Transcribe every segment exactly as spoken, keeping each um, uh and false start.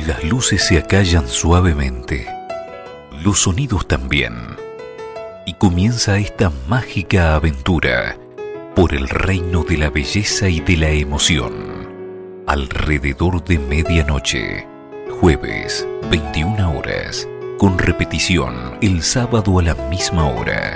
Las luces se acallan suavemente, los sonidos también, y comienza esta mágica aventura por el reino de la belleza y de la emoción. Alrededor de medianoche, jueves, veintiuna horas, con repetición el sábado a la misma hora.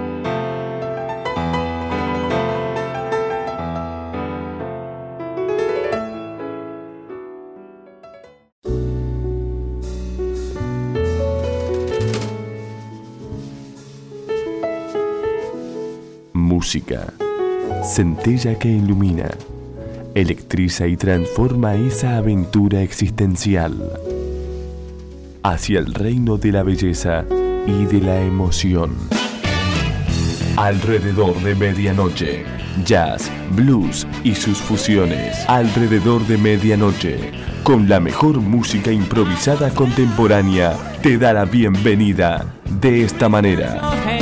Música, centella que ilumina, electriza y transforma esa aventura existencial hacia el reino de la belleza y de la emoción. Alrededor de medianoche, jazz, blues y sus fusiones. Alrededor de medianoche, con la mejor música improvisada contemporánea, te da la bienvenida de esta manera.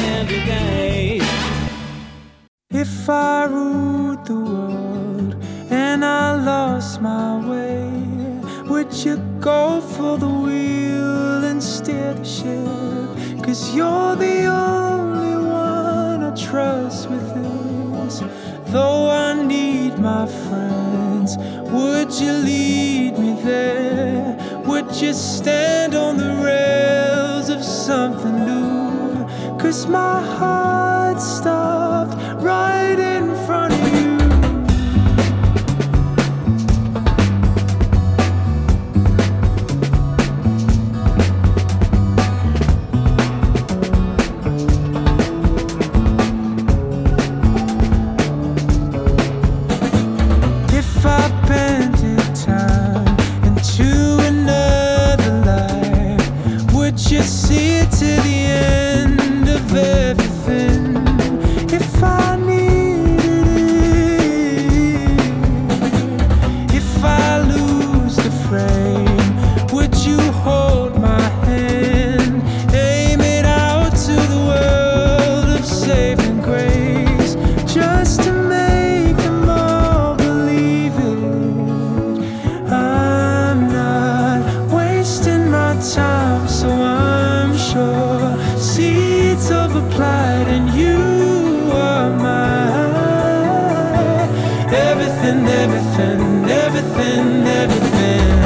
If I ruled the world and I lost my way, would you go for the wheel and steer the ship? 'Cause you're the only one I trust with this. Though I need my friends, would you lead me there? Would you stand on the rails of something new? 'Cause my heart stopped right in front of you. If I bended time into another life, would you see it to the end of everything? If I needed it, if I lose the frame, would you hold my hand, aim it out to the world of saving grace, just to make them all believe it? I'm not wasting my time, so I'm sure seeds of applied and you everything, everything, everything, everything.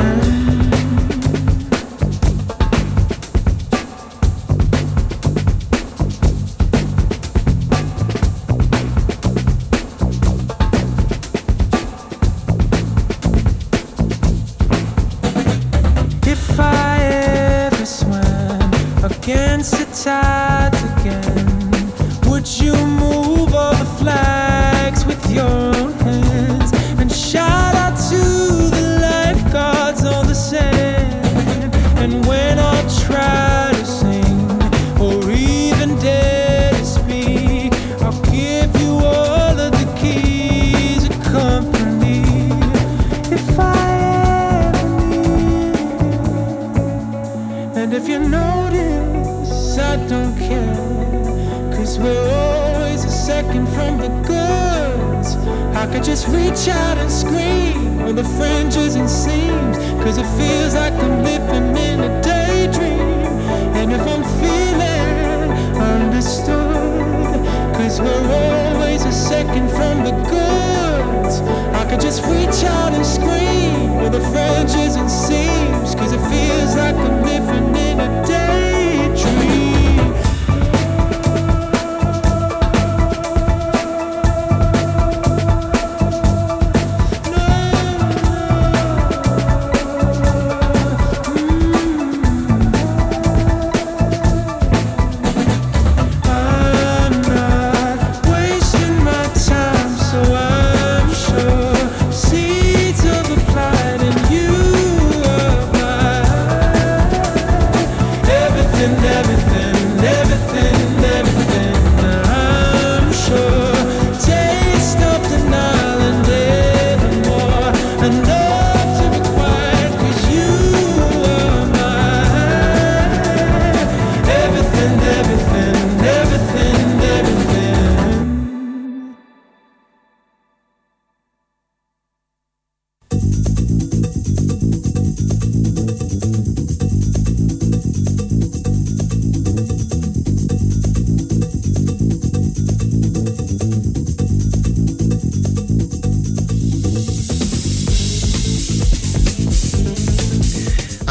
If I ever swam against the tides again, would you move all the flags with your own hands and shout out to the lifeguards on the sand? And when I try to sing or even dare to speak, I'll give you all of the keys of company. If I ever need it, and if you notice, I don't care, 'cause we're always a second from the goods. I could just reach out and scream on the fringes and seams, 'cause it feels like I'm living in a daydream. And if I'm feeling understood, 'cause we're always a second from the goods, I could just reach out and scream on the fringes and seams, 'cause it feels like I'm living in a daydream. Seeds of applied and you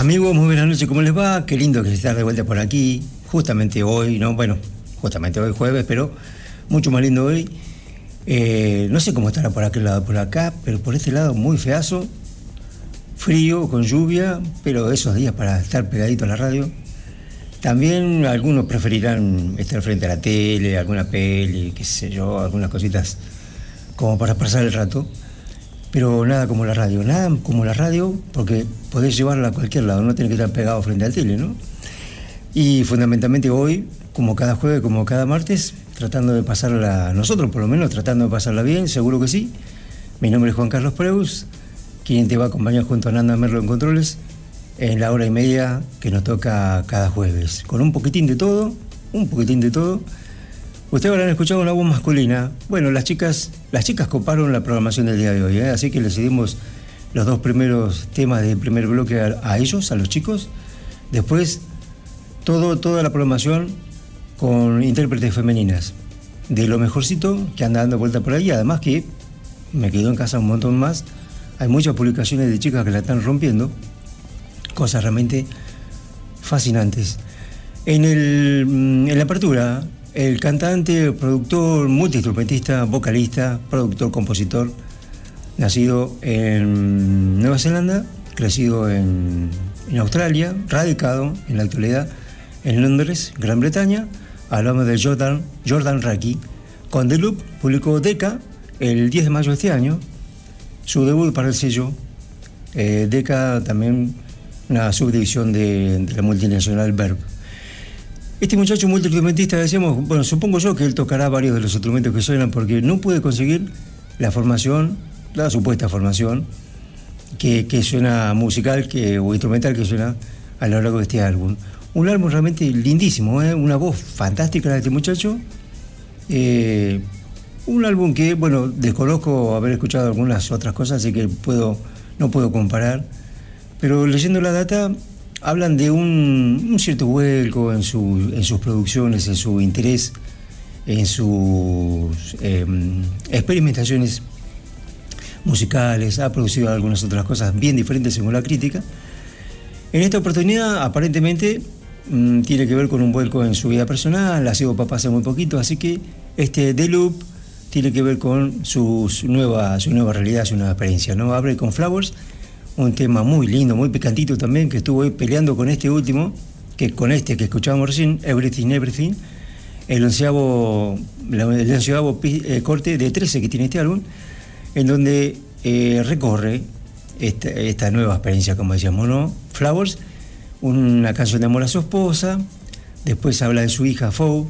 Amigos, muy buenas noches, ¿cómo les va? Qué lindo que se está de vuelta por aquí, justamente hoy, ¿no? Bueno, justamente hoy jueves, pero mucho más lindo hoy. Eh, no sé cómo estará por aquel lado, por acá, pero por este lado muy feazo, frío, con lluvia, pero esos días para estar pegadito a la radio. También algunos preferirán estar frente a la tele, alguna peli, qué sé yo, algunas cositas como para pasar el rato. Pero nada como la radio, nada como la radio, porque podés llevarla a cualquier lado, no tenés que estar pegado frente al tele, ¿no? Y fundamentalmente hoy, como cada jueves, como cada martes, tratando de pasarla, nosotros por lo menos, tratando de pasarla bien, seguro que sí. Mi nombre es Juan Carlos Preus, quien te va a acompañar junto a Nanda Merlo en Controles, en la hora y media que nos toca cada jueves, con un poquitín de todo, un poquitín de todo. Ustedes habrán escuchado una voz masculina. Bueno, las chicas, las chicas coparon la programación del día de hoy, ¿eh? Así que les cedimos los dos primeros temas del primer bloque a, a ellos, a los chicos. Después, todo, toda la programación con intérpretes femeninas, de lo mejorcito que anda dando vuelta por ahí. Además que me quedo en casa un montón más. Hay muchas publicaciones de chicas que la están rompiendo. Cosas realmente fascinantes. En, el, en la apertura, el cantante, productor, multiinstrumentista, vocalista, productor, compositor, nacido en Nueva Zelanda, crecido en, en Australia, radicado en la actualidad en Londres, Gran Bretaña. Hablamos de Jordan, Jordan Rakey. Con The Loop publicó Decca el diez de mayo de este año, su debut para el sello. Eh, Decca también una subdivisión de, de la multinacional Verve. Este muchacho multiinstrumentista, decíamos, bueno, supongo yo que él tocará varios de los instrumentos que suenan porque no puede conseguir la formación, la supuesta formación que, que suena musical que, o instrumental que suena a lo largo de este álbum. Un álbum realmente lindísimo, ¿eh? Una voz fantástica de este muchacho. Eh, un álbum que, bueno, desconozco haber escuchado algunas otras cosas, así que puedo, no puedo comparar. Pero leyendo la data, hablan de un, un cierto vuelco en, su, en sus producciones, en su interés, en sus eh, experimentaciones musicales. Ha producido algunas otras cosas bien diferentes según la crítica. En esta oportunidad, aparentemente, mmm, tiene que ver con un vuelco en su vida personal. Ha sido papá hace muy poquito, así que este The Loop tiene que ver con su, su, nueva, su nueva realidad, su nueva experiencia, ¿no? Abre con Flowers, un tema muy lindo, muy picantito también, que estuvo ahí peleando con este último, que con este que escuchábamos recién, Everything, Everything, el onceavo, el onceavo eh, corte de trece que tiene este álbum, en donde eh, recorre esta, esta nueva experiencia, como decíamos, ¿no? Flowers, una canción de amor a su esposa, después habla de su hija Fou,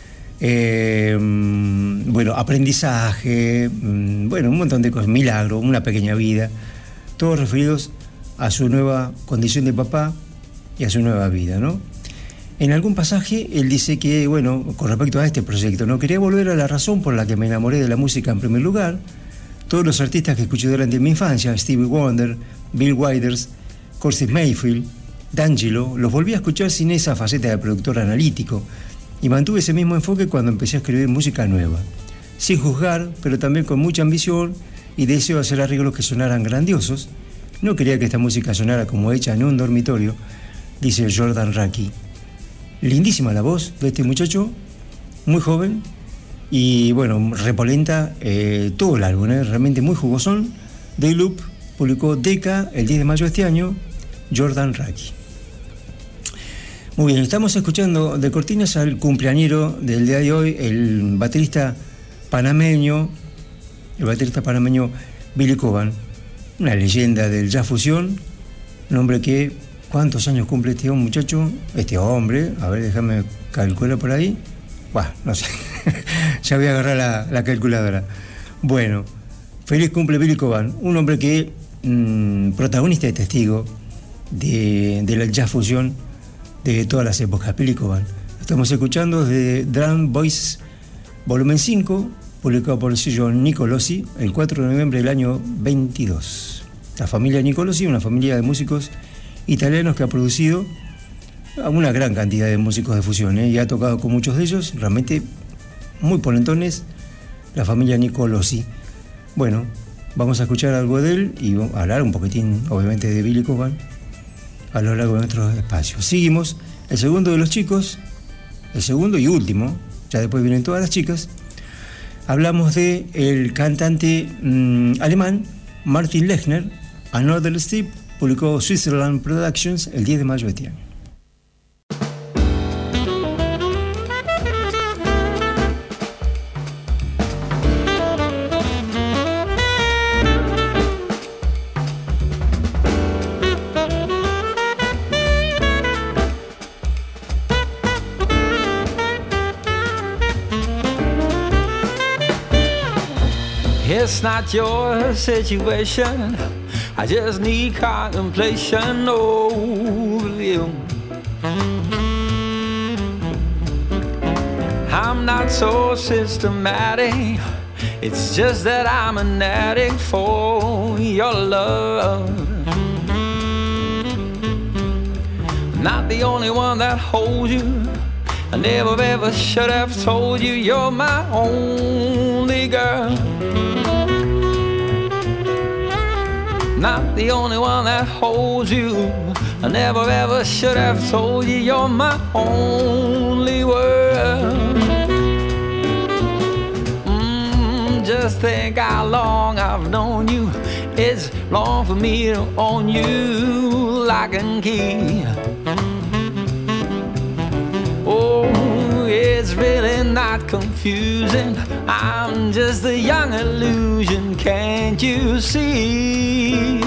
eh, bueno, aprendizaje, bueno, un montón de cosas, milagro, una pequeña vida, todos referidos a su nueva condición de papá y a su nueva vida, ¿no? En algún pasaje él dice que, bueno, con respecto a este proyecto, ¿no? Quería volver a la razón por la que me enamoré de la música en primer lugar. Todos los artistas que escuché durante mi infancia, Stevie Wonder, Bill Withers, Curtis Mayfield, D'Angelo, los volví a escuchar sin esa faceta de productor analítico y mantuve ese mismo enfoque cuando empecé a escribir música nueva, sin juzgar, pero también con mucha ambición y deseo de hacer arreglos que sonaran grandiosos. No quería que esta música sonara como hecha en un dormitorio, dice Jordan Rakey. Lindísima la voz de este muchacho, muy joven, y bueno, repolenta eh, todo el álbum, ¿eh? Realmente muy jugosón. The Loop publicó Decca el diez de mayo de este año, Jordan Rakey. Muy bien, estamos escuchando de cortinas al cumpleañero del día de hoy, el baterista panameño, el baterista panameño Billy Cobham, una leyenda del jazz fusión, un hombre que, ¿cuántos años cumple este muchacho? Este hombre, a ver, déjame calcular por ahí. Bueno, no sé, ya voy a agarrar la, la calculadora. Bueno, feliz cumple Billy Cobham, un hombre que, mmm, protagonista y testigo de, de la jazz fusión de todas las épocas, Billy Cobham. Estamos escuchando de Drum Voice volumen cinco, publicado por el sello Nicolosi el cuatro de noviembre del año veintidós. La familia Nicolosi, una familia de músicos italianos que ha producido a una gran cantidad de músicos de fusión, ¿eh? Y ha tocado con muchos de ellos, realmente muy polentones, la familia Nicolosi. Bueno, vamos a escuchar algo de él y vamos a hablar un poquitín, obviamente, de Billy Cobham. a lo largo de nuestro espacio. Seguimos, el segundo de los chicos, el segundo y último, ya después vienen todas las chicas. Hablamos de el cantante mmm, alemán Martin Lechner. Another Step publicó Switzerland Productions el diez de mayo de este año. It's not your situation, I just need contemplation over you. I'm not so systematic, it's just that I'm an addict for your love. Not the only one that holds you, I never ever should have told you you're my only girl. Not the only one that holds you, I never ever should have told you you're my only world. Mm, just think how long I've known you, it's long for me to own you like a key. Oh, it's really not confusing, I'm just a young illusion, can't you see?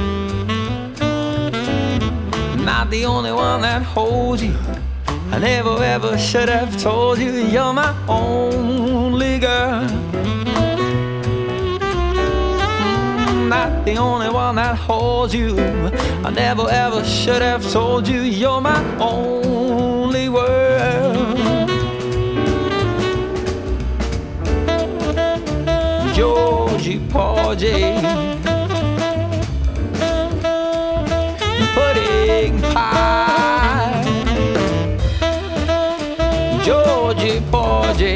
Not the only one that holds you, I never ever should have told you you're my only girl. Mm, not the only one that holds you, I never ever should have told you you're my only world. Georgie Porgy, pudding pie. Georgie Porgy,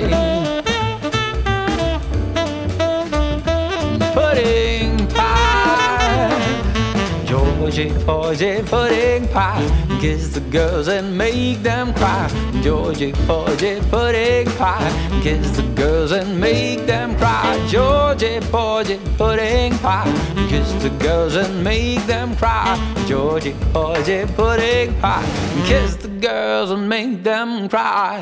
pudding pie. Georgie Porgy, pudding pie. Kiss the girls and make them cry. Georgie Porgy, pudding pie. Kiss the girls and make them cry. Georgie Porgy, pudding pie. Kiss the girls and make them cry. Georgie Porgy, pudding pie. Kiss the girls and make them cry.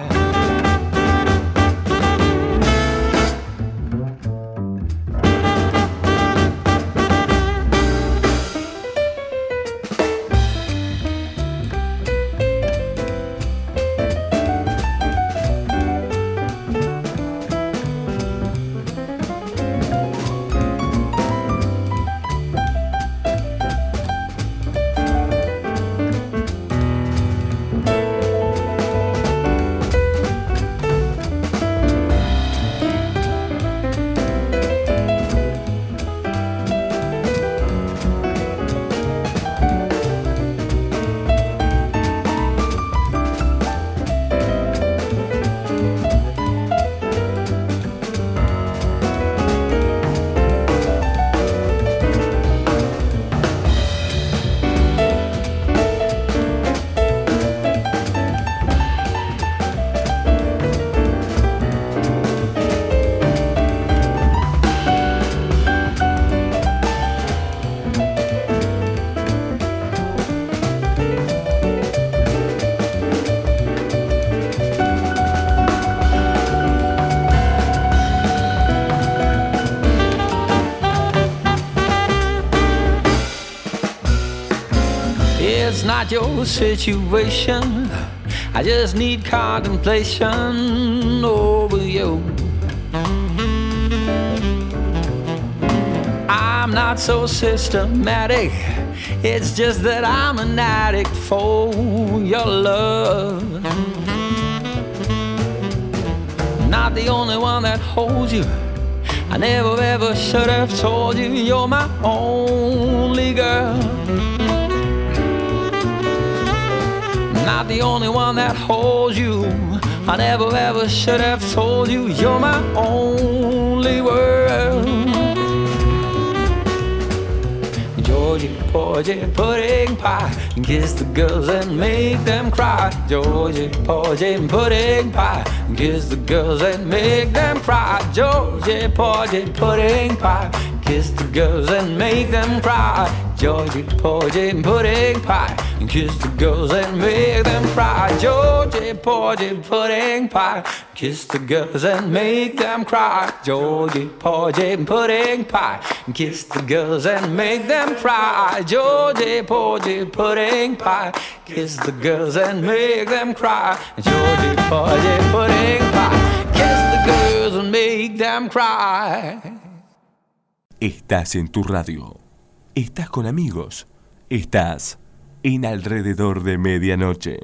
It's not your situation, I just need contemplation over you. I'm not so systematic, it's just that I'm an addict for your love. Not the only one that holds you, I never ever should have told you you're my only girl. Not the only one that holds you, I never ever should have told you you're my only world. Georgie Porgy pudding pie, kiss the girls and make them cry. Georgie Porgy pudding pie, kiss the girls and make them cry. Georgie Porgy pudding pie, kiss the girls and make them cry. Georgie Porgy pudding pie, kiss the girls and make them cry. Georgie Porgy pudding pie, kiss the girls and make them cry. Georgie Porgy pudding pie, kiss the girls and make them cry. Georgie Porgy pudding pie, kiss the girls and make them cry. Georgie Porgy pudding pie, kiss the girls and make them cry. Estás en tu radio. Estás con amigos. Estás en Alrededor de Medianoche.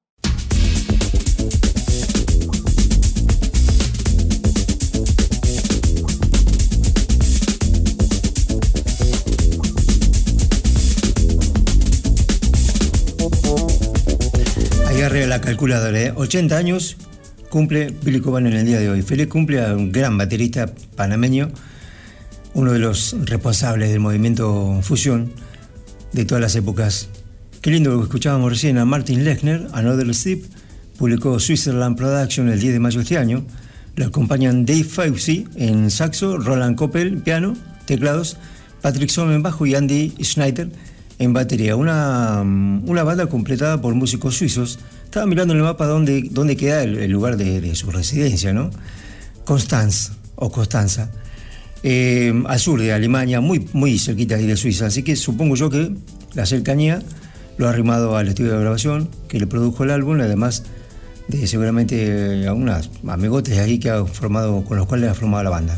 Agarre la calculadora, ¿eh? ochenta años cumple Billy Cobham en el día de hoy. Feliz cumple a un gran baterista panameño, uno de los responsables del movimiento fusión de todas las épocas. Qué lindo que escuchábamos recién a Martin Lechner, Another Step, publicó Switzerland Production el diez de mayo de este año. Le acompañan Dave Fauci en saxo, Roland Koppel piano, teclados, Patrick Somm en bajo y Andy Schneider en batería. Una, una banda completada por músicos suizos. Estaba mirando en el mapa dónde, dónde queda el, el lugar de, de su residencia, ¿no? Constanz o Constanza. Eh, al sur de Alemania, muy, muy cerquita ahí de Suiza, así que supongo yo que la cercanía lo ha arrimado al estudio de grabación que le produjo el álbum, además de seguramente a unas amigotes ahí que ha formado, con los cuales ha formado la banda.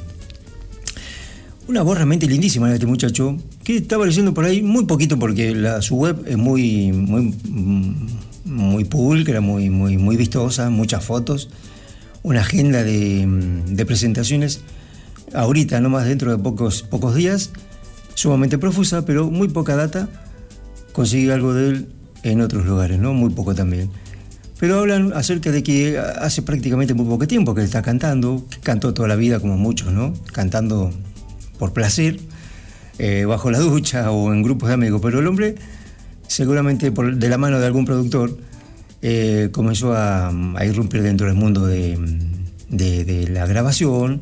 Una voz realmente lindísima de este muchacho, que estaba leyendo por ahí muy poquito porque la, su web es muy, muy, muy pulcra, muy, muy, muy vistosa, muchas fotos, una agenda de, de presentaciones. Ahorita, nomás dentro de pocos, pocos días, sumamente profusa, pero muy poca data. Conseguí algo de él en otros lugares, ¿no? Muy poco también. Pero hablan acerca de que hace prácticamente muy poco tiempo que él está cantando, que cantó toda la vida como muchos, ¿no? Cantando por placer, eh, bajo la ducha o en grupos de amigos. Pero el hombre, seguramente por, de la mano de algún productor, eh, comenzó a, a irrumpir dentro del mundo de, de, de la grabación,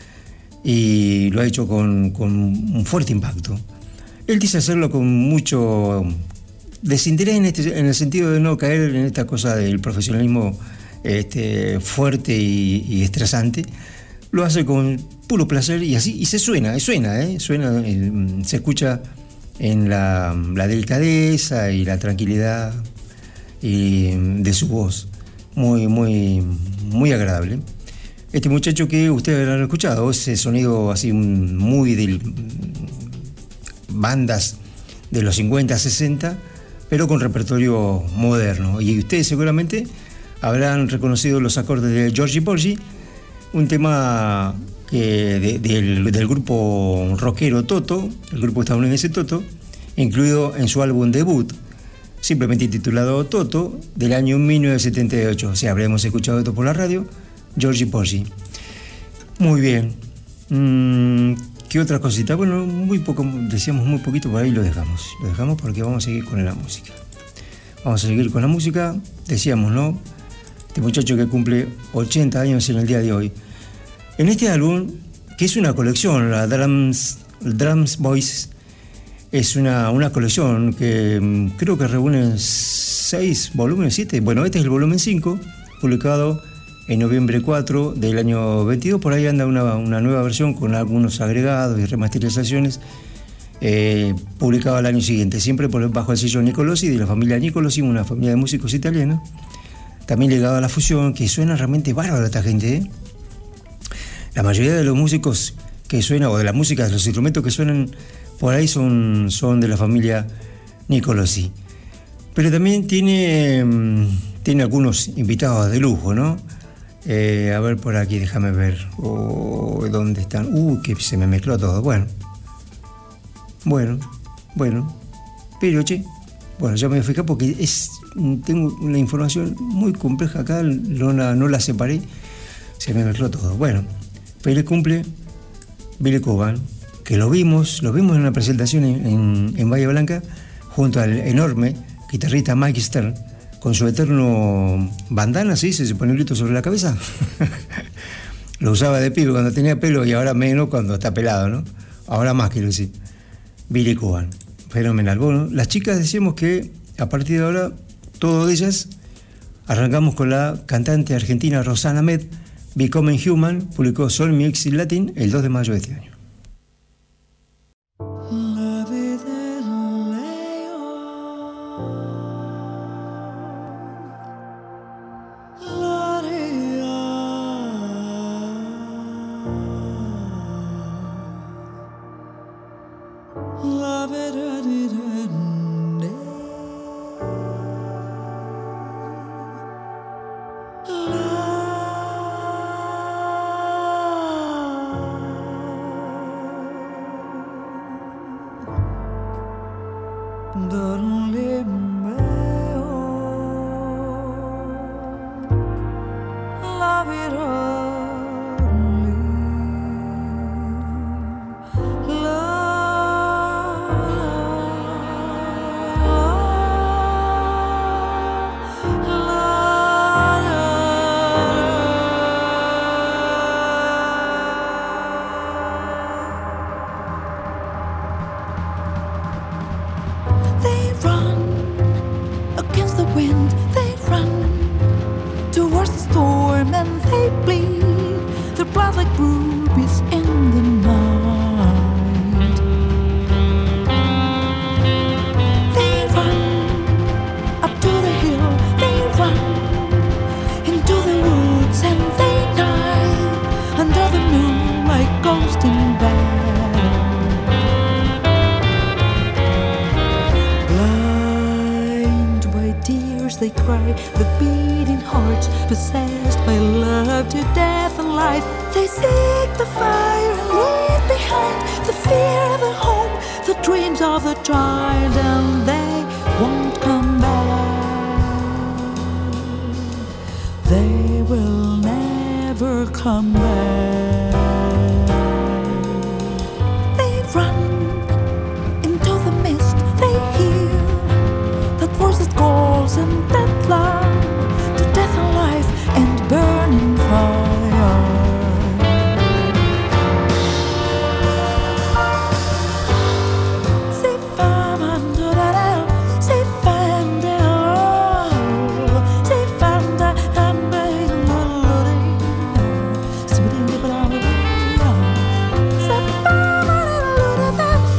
y lo ha hecho con, con un fuerte impacto. Él quise hacerlo con mucho desinterés en, este, en el sentido de no caer en esta cosa del profesionalismo este, fuerte y, y estresante. Lo hace con puro placer y así, y se suena, suena, ¿eh? suena eh, se escucha en la, la delicadeza y la tranquilidad y, de su voz, muy, muy, muy agradable. Este muchacho que ustedes habrán escuchado, ese sonido así muy de bandas de los cincuenta, sesenta, pero con repertorio moderno. Y ustedes seguramente habrán reconocido los acordes de Georgie Porgy, un tema que de, del, del grupo rockero Toto, el grupo estadounidense Toto, incluido en su álbum debut, simplemente titulado Toto, del año mil novecientos setenta y ocho. O sea, habremos escuchado esto por la radio. Georgie Porgy. Muy bien. Mm, ¿Qué otra cosita? Bueno, muy poco, decíamos muy poquito, por ahí lo dejamos. Lo dejamos porque vamos a seguir con la música. Vamos a seguir con la música. Decíamos, ¿no? Este muchacho que cumple ochenta años en el día de hoy. En este álbum, que es una colección, la Drums, Drums Boys, es una, una colección que mm, creo que reúne seis volúmenes, siete. Bueno, este es el volumen cinco, publicado en noviembre cuatro del año veintidós. Por ahí anda una, una nueva versión con algunos agregados y remasterizaciones, eh, publicado al año siguiente, siempre por, bajo el sello Nicolosi, de la familia Nicolosi, una familia de músicos italianos, también ligado a la fusión, que suena realmente bárbaro esta gente, ¿eh? La mayoría de los músicos que suenan, o de la música, de los instrumentos que suenan por ahí son, son de la familia Nicolosi. Pero también tiene, tiene algunos invitados de lujo, ¿no? Eh, a ver por aquí, déjame ver. Oh, ¿dónde están? Uh, que se me mezcló todo. Bueno. Bueno, bueno. Pero, che, bueno, ya me fijé porque es, tengo una información muy compleja acá, no la, no la separé. Se me mezcló todo. Bueno, feliz cumple, Billy Cobham. que lo vimos, lo vimos en una presentación en, en, en Bahía Blanca, junto al enorme guitarrista Mike Stern, con su eterno bandana, ¿sí? Se pone un grito sobre la cabeza. Lo usaba de pibe cuando tenía pelo y ahora menos cuando está pelado, ¿no? Ahora más, quiero decir. Billy Cobham, fenomenal. Bueno, las chicas decíamos que a partir de ahora, todas ellas, arrancamos con la cantante argentina Rosana Med, Becoming Human, publicó Soul Music Latin el dos de mayo de este año. That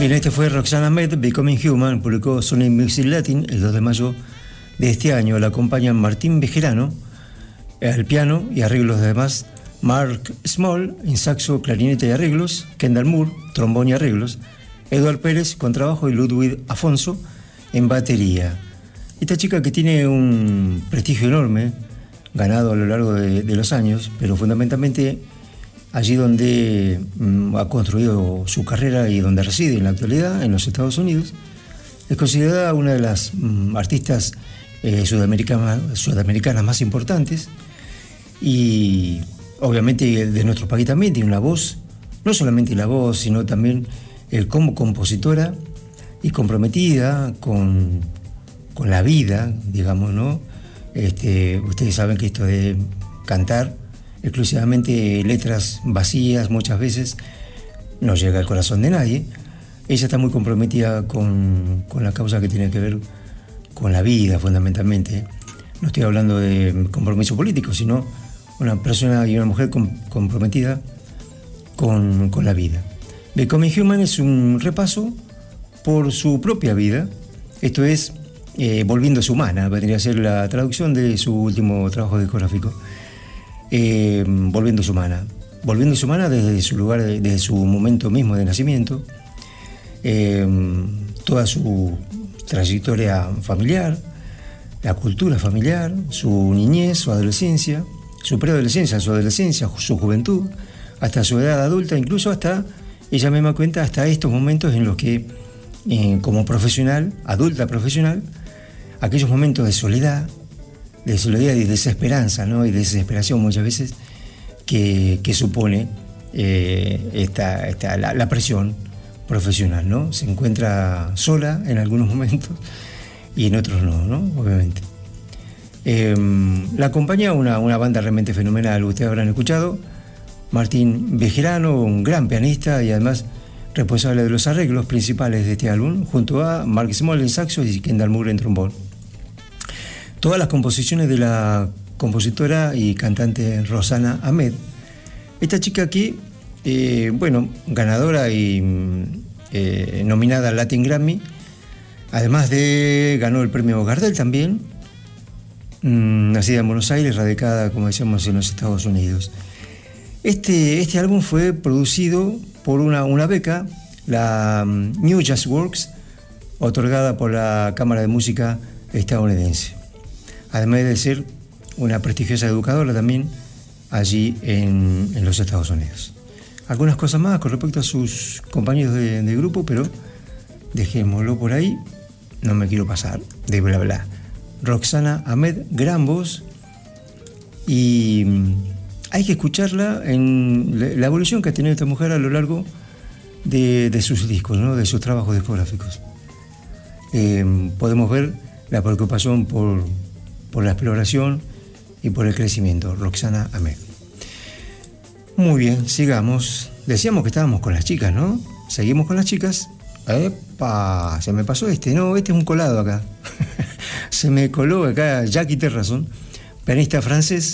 Bien, este fue Roxana Ahmed, Becoming Human, publicó Sony Music Latin el dos de mayo de este año. La acompañan Martín Bejerano al piano y arreglos, además Mark Small en saxo, clarinete y arreglos, Kendall Moore, trombón y arreglos, Eduard Pérez, contrabajo y Ludwig Afonso en batería. Esta chica que tiene un prestigio enorme, ganado a lo largo de, de los años, pero fundamentalmente allí donde mm, ha construido su carrera y donde reside en la actualidad, en los Estados Unidos, es considerada una de las mm, artistas eh, sudamericanas, sudamericanas más importantes y obviamente de nuestro país también tiene una voz, no solamente la voz, sino también el como compositora y comprometida con, con la vida, digamos, ¿no? Este, ustedes saben que esto de cantar exclusivamente letras vacías muchas veces no llega al corazón de nadie. Ella está muy comprometida con, con la causa que tiene que ver con la vida, fundamentalmente. No estoy hablando de compromiso político, sino una persona y una mujer com- comprometida con, con la vida. Becoming Human es un repaso por su propia vida, esto es, eh, volviéndose humana, vendría a ser la traducción de su último trabajo discográfico. Eh, volviéndose humana, volviéndose humana desde su lugar, desde su momento mismo de nacimiento, eh, toda su trayectoria familiar, la cultura familiar, su niñez, su adolescencia, su preadolescencia, su adolescencia, su juventud, hasta su edad adulta, incluso hasta, ella misma cuenta, hasta estos momentos en los que, eh, como profesional, adulta profesional, aquellos momentos de soledad, de soledad y desesperanza, ¿no? Y desesperación muchas veces que, que supone eh, esta, esta, la, la presión profesional, ¿no? Se encuentra sola en algunos momentos y en otros no, ¿no? Obviamente. Eh, la acompaña una, una banda realmente fenomenal, ustedes habrán escuchado, Martín Bejerano, un gran pianista y además responsable de los arreglos principales de este álbum, junto a Mark Small en saxo y Kendall Moore en trombón. Todas las composiciones de la compositora y cantante Roxana Ahmed. Esta chica aquí, eh, bueno, ganadora y eh, nominada al Latin Grammy, además de ganó el premio Gardel también, mmm, nacida en Buenos Aires, radicada, como decíamos, en los Estados Unidos. Este, este álbum fue producido por una, una beca, la um, New Jazz Works, otorgada por la Cámara de Música estadounidense. Además de ser una prestigiosa educadora también allí en, en los Estados Unidos. Algunas cosas más con respecto a sus compañeros de, de grupo, pero dejémoslo por ahí, no me quiero pasar de bla bla. Roxana Ahmed, gran voz, y hay que escucharla en la evolución que ha tenido esta mujer a lo largo de, de sus discos, ¿no? De sus trabajos discográficos. Eh, podemos ver la preocupación por por la exploración y por el crecimiento. Roxana Ahmed. Muy bien, sigamos. Decíamos que estábamos con las chicas, ¿no? Seguimos con las chicas. ¡Epa! Se me pasó este, no, este es un colado acá. Se me coló acá Jackie Terrazón, pianista francés.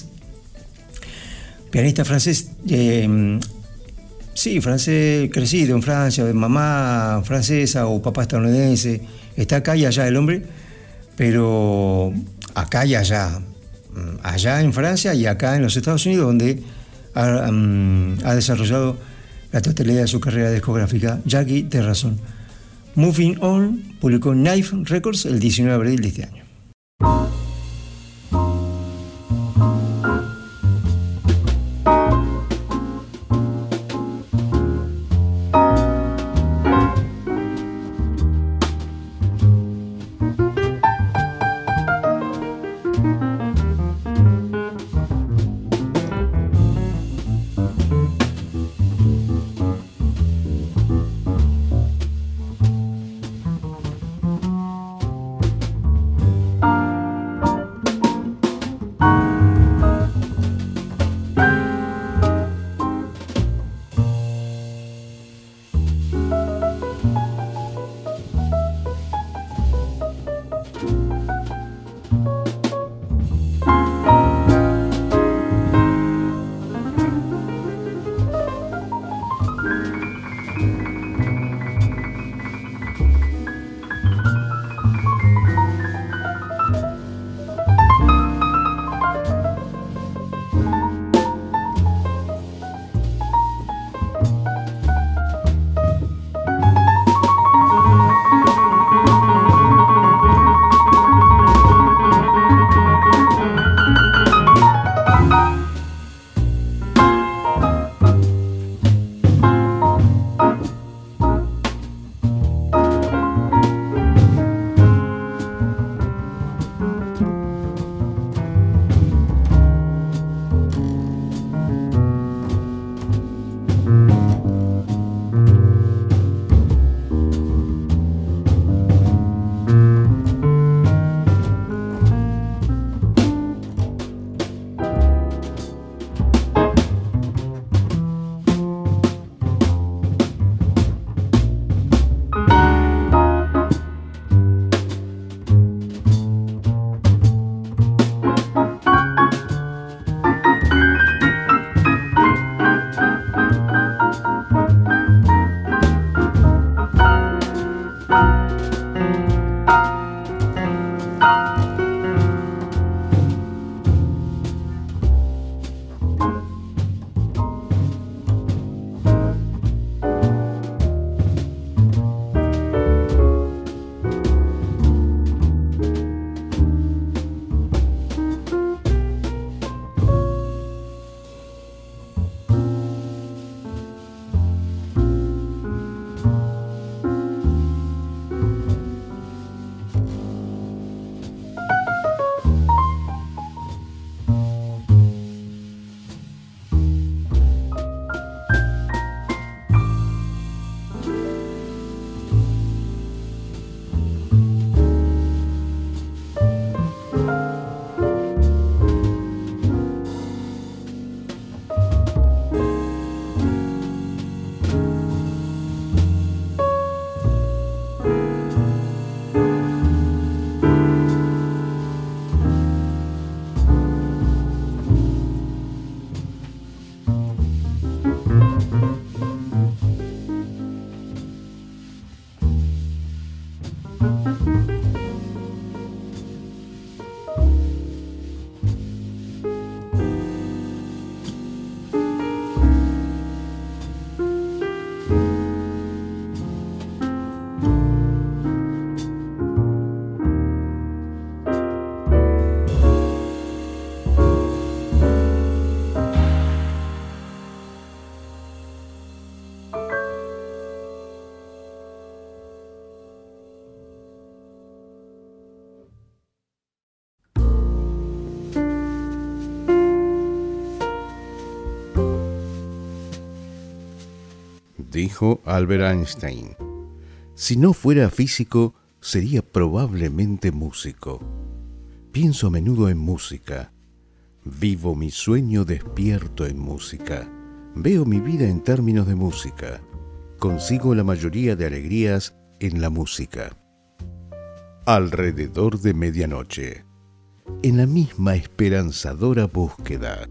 Pianista francés, eh, sí, francés, crecido en Francia, de mamá francesa o papá estadounidense. Está acá y allá el hombre, pero acá y allá, allá en Francia y acá en los Estados Unidos, donde ha, um, ha desarrollado la totalidad de su carrera discográfica. Jackie Terrazón. Moving On publicó Knife Records el diecinueve de abril de este año. Dijo Albert Einstein: si no fuera físico, sería probablemente músico. Pienso a menudo en música. Vivo mi sueño despierto en música. Veo mi vida en términos de música. Consigo la mayoría de alegrías en la música. Alrededor de medianoche. En la misma esperanzadora búsqueda.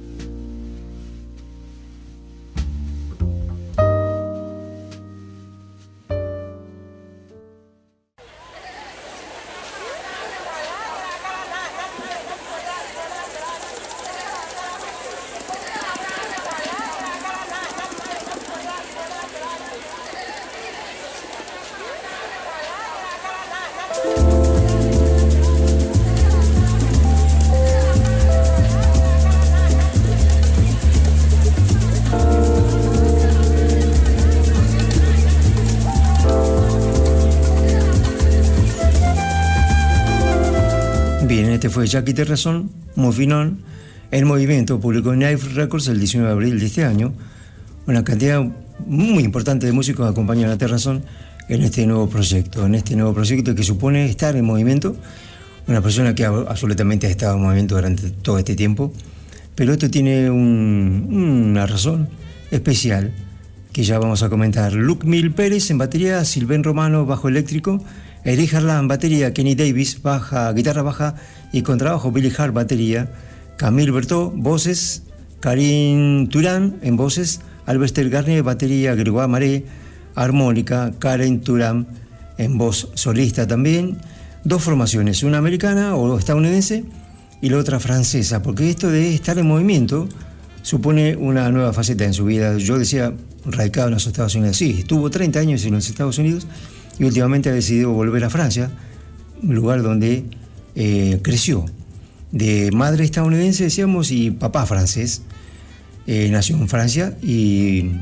Fue Jackie Terrazón, Mofinón, El Movimiento, publicó en Knife Records el diecinueve de abril de este año. Una cantidad muy importante de músicos acompañan a Terrazón en este nuevo proyecto, en este nuevo proyecto que supone estar en movimiento. Una persona que absolutamente ha estado en movimiento durante todo este tiempo, pero esto tiene un, una razón especial que ya vamos a comentar. Luke Mil Pérez en batería, Silvén Romano bajo eléctrico, Eric Harlan batería, Kenny Davis baja, guitarra baja y contrabajo, Billy Hart batería, Camille Berthaud voces, Karin Turán en voces, Albester Garnier batería, Grégoire Maré armónica, Karen Turán en voz solista también. Dos formaciones, una americana o estadounidense y la otra francesa, porque esto de estar en movimiento supone una nueva faceta en su vida. Yo decía, radicado en los Estados Unidos, sí, estuvo treinta años en los Estados Unidos y últimamente ha decidido volver a Francia, un lugar donde eh, creció. De madre estadounidense, decíamos, y papá francés. Eh, nació en Francia y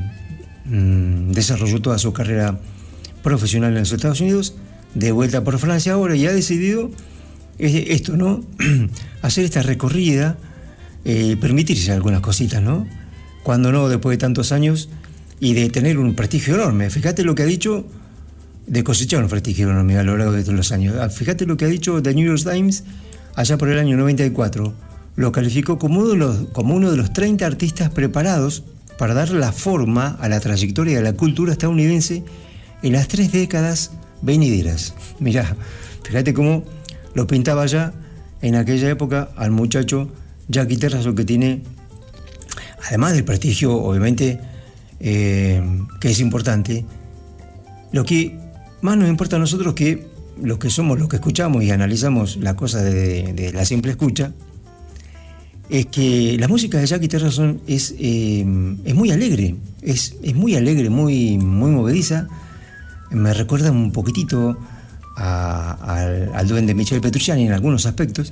mm, desarrolló toda su carrera profesional en los Estados Unidos, de vuelta por Francia ahora, y ha decidido eh, esto, ¿no? Hacer esta recorrida, eh, permitirse algunas cositas, ¿no? Cuando no, después de tantos años y de tener un prestigio enorme. Fíjate lo que ha dicho, de cosechar un prestigio enorme a lo largo de todos los años. Fíjate lo que ha dicho The New York Times allá por el año noventa y cuatro. Lo calificó como uno de los, como uno de los treinta artistas preparados para dar la forma a la trayectoria de la cultura estadounidense en las tres décadas venideras. Mirá, fíjate cómo lo pintaba ya en aquella época al muchacho Jackie Terrazón, que tiene, además del prestigio, obviamente, eh, que es importante, lo que más nos importa a nosotros, que los que somos los que escuchamos y analizamos la cosa de, de la simple escucha, es que la música de Jackie Terrazón es, eh, es muy alegre, es, es muy alegre, muy, muy movediza. Me recuerda un poquitito a, a, al duende Michel Petrucciani en algunos aspectos.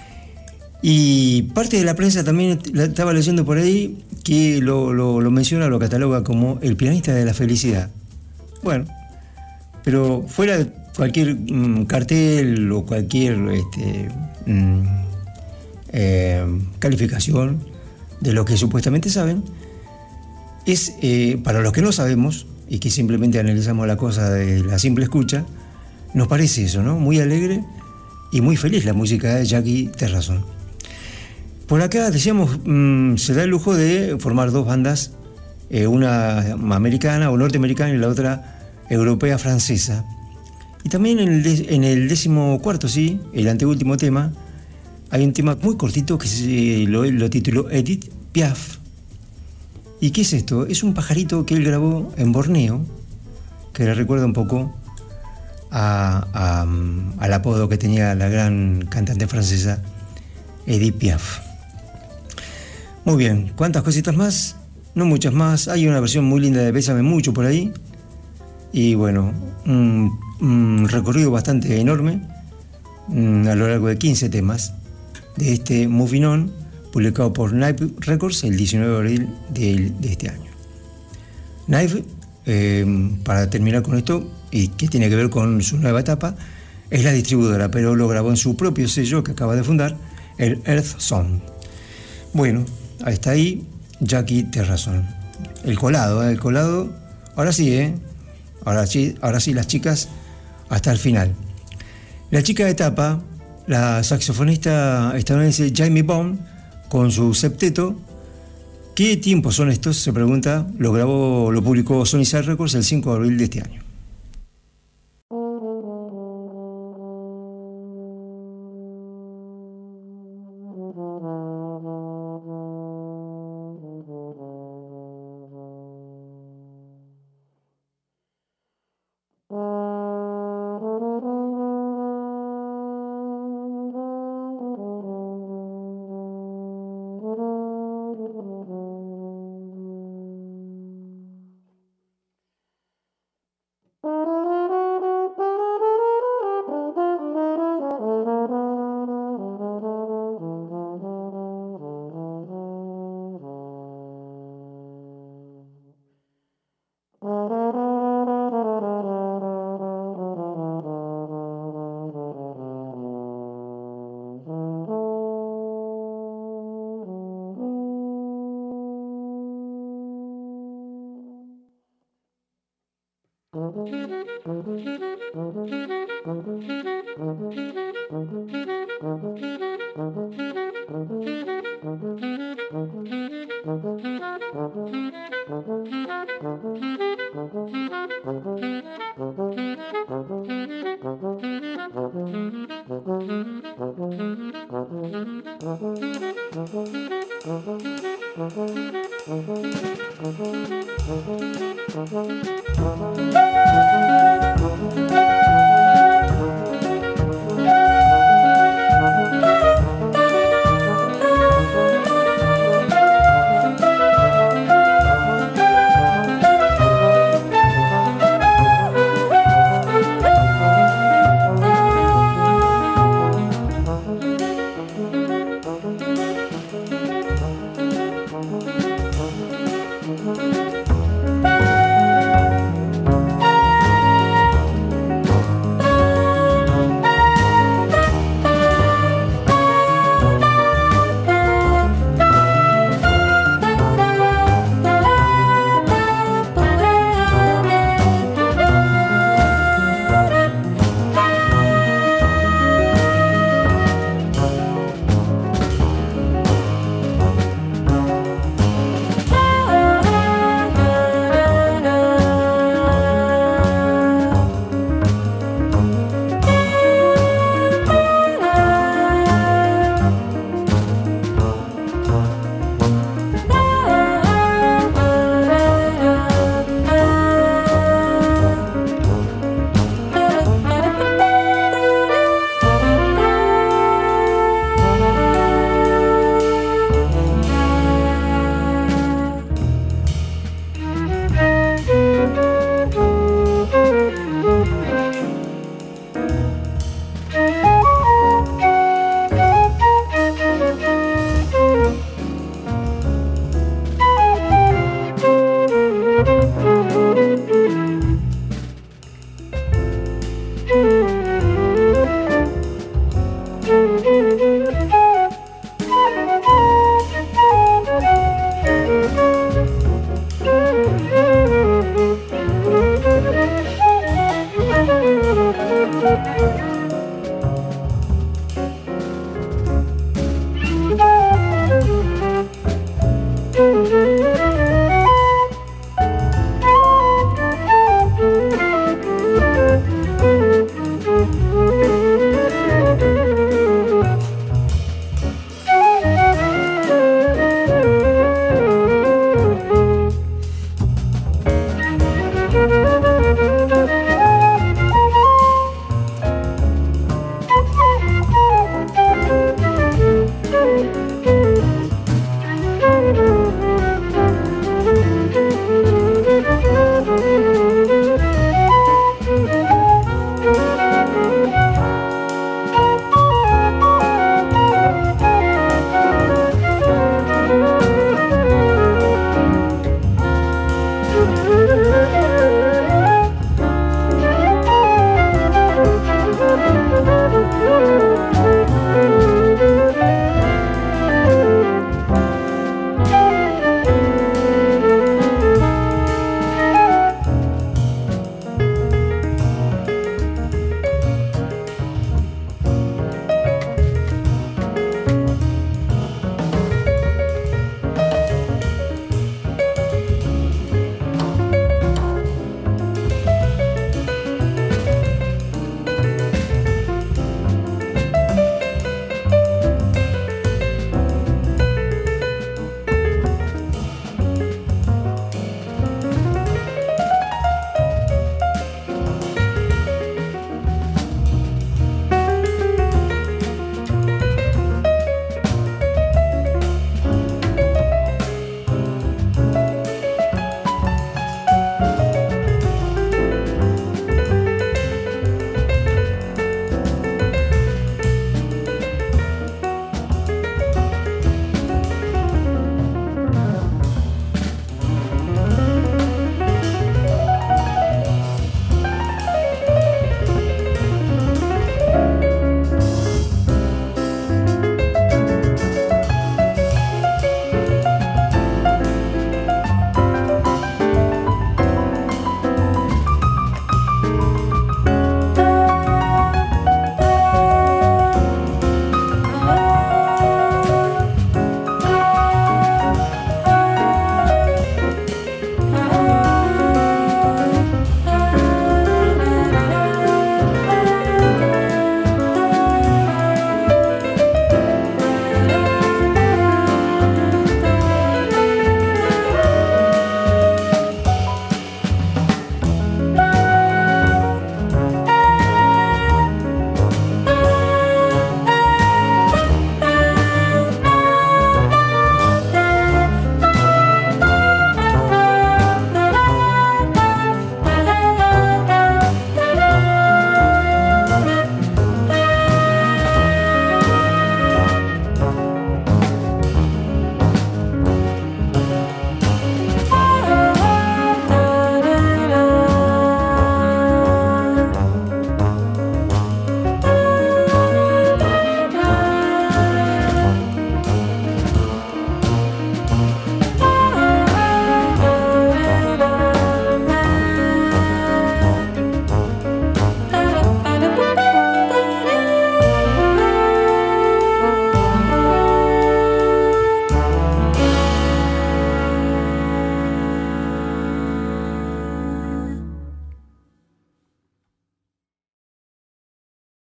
Y parte de la prensa también la estaba leyendo por ahí que lo, lo, lo menciona, lo cataloga como el pianista de la felicidad. Bueno, pero fuera de cualquier mm, cartel o cualquier este, mm, eh, calificación de lo que supuestamente saben, es eh, para los que no sabemos y que simplemente analizamos la cosa de la simple escucha, nos parece eso, ¿no? Muy alegre y muy feliz la música de Jackie Terrazón. Por acá, decíamos, mmm, se da el lujo de formar dos bandas, eh, una americana o norteamericana y la otra europea francesa. Y también en el, de, en el décimo cuarto, sí, el anteúltimo tema, hay un tema muy cortito que se, lo, lo tituló Edith Piaf. ¿Y qué es esto? Es un pajarito que él grabó en Borneo, que le recuerda un poco a, a, al apodo que tenía la gran cantante francesa Edith Piaf. Muy bien, ¿cuántas cositas más? No muchas más. Hay una versión muy linda de Bésame Mucho por ahí. Y bueno, un, un recorrido bastante enorme a lo largo de quince temas de este Moving On, publicado por Knife Records el diecinueve de abril de, de este año. Knife, eh, para terminar con esto, y que tiene que ver con su nueva etapa, es la distribuidora, pero lo grabó en su propio sello que acaba de fundar, el Earth Sound. Bueno, hasta ahí, Jackie Terrazón. El colado, ¿eh? El colado, ahora sí, ¿eh? Ahora sí, ahora sí las chicas, hasta el final. La chica de etapa, la saxofonista estadounidense Jamie Bond, con su septeto. ¿Qué tiempos son estos? Se pregunta. Lo grabó, lo publicó Sony Side Records el cinco de abril de este año. Thank you.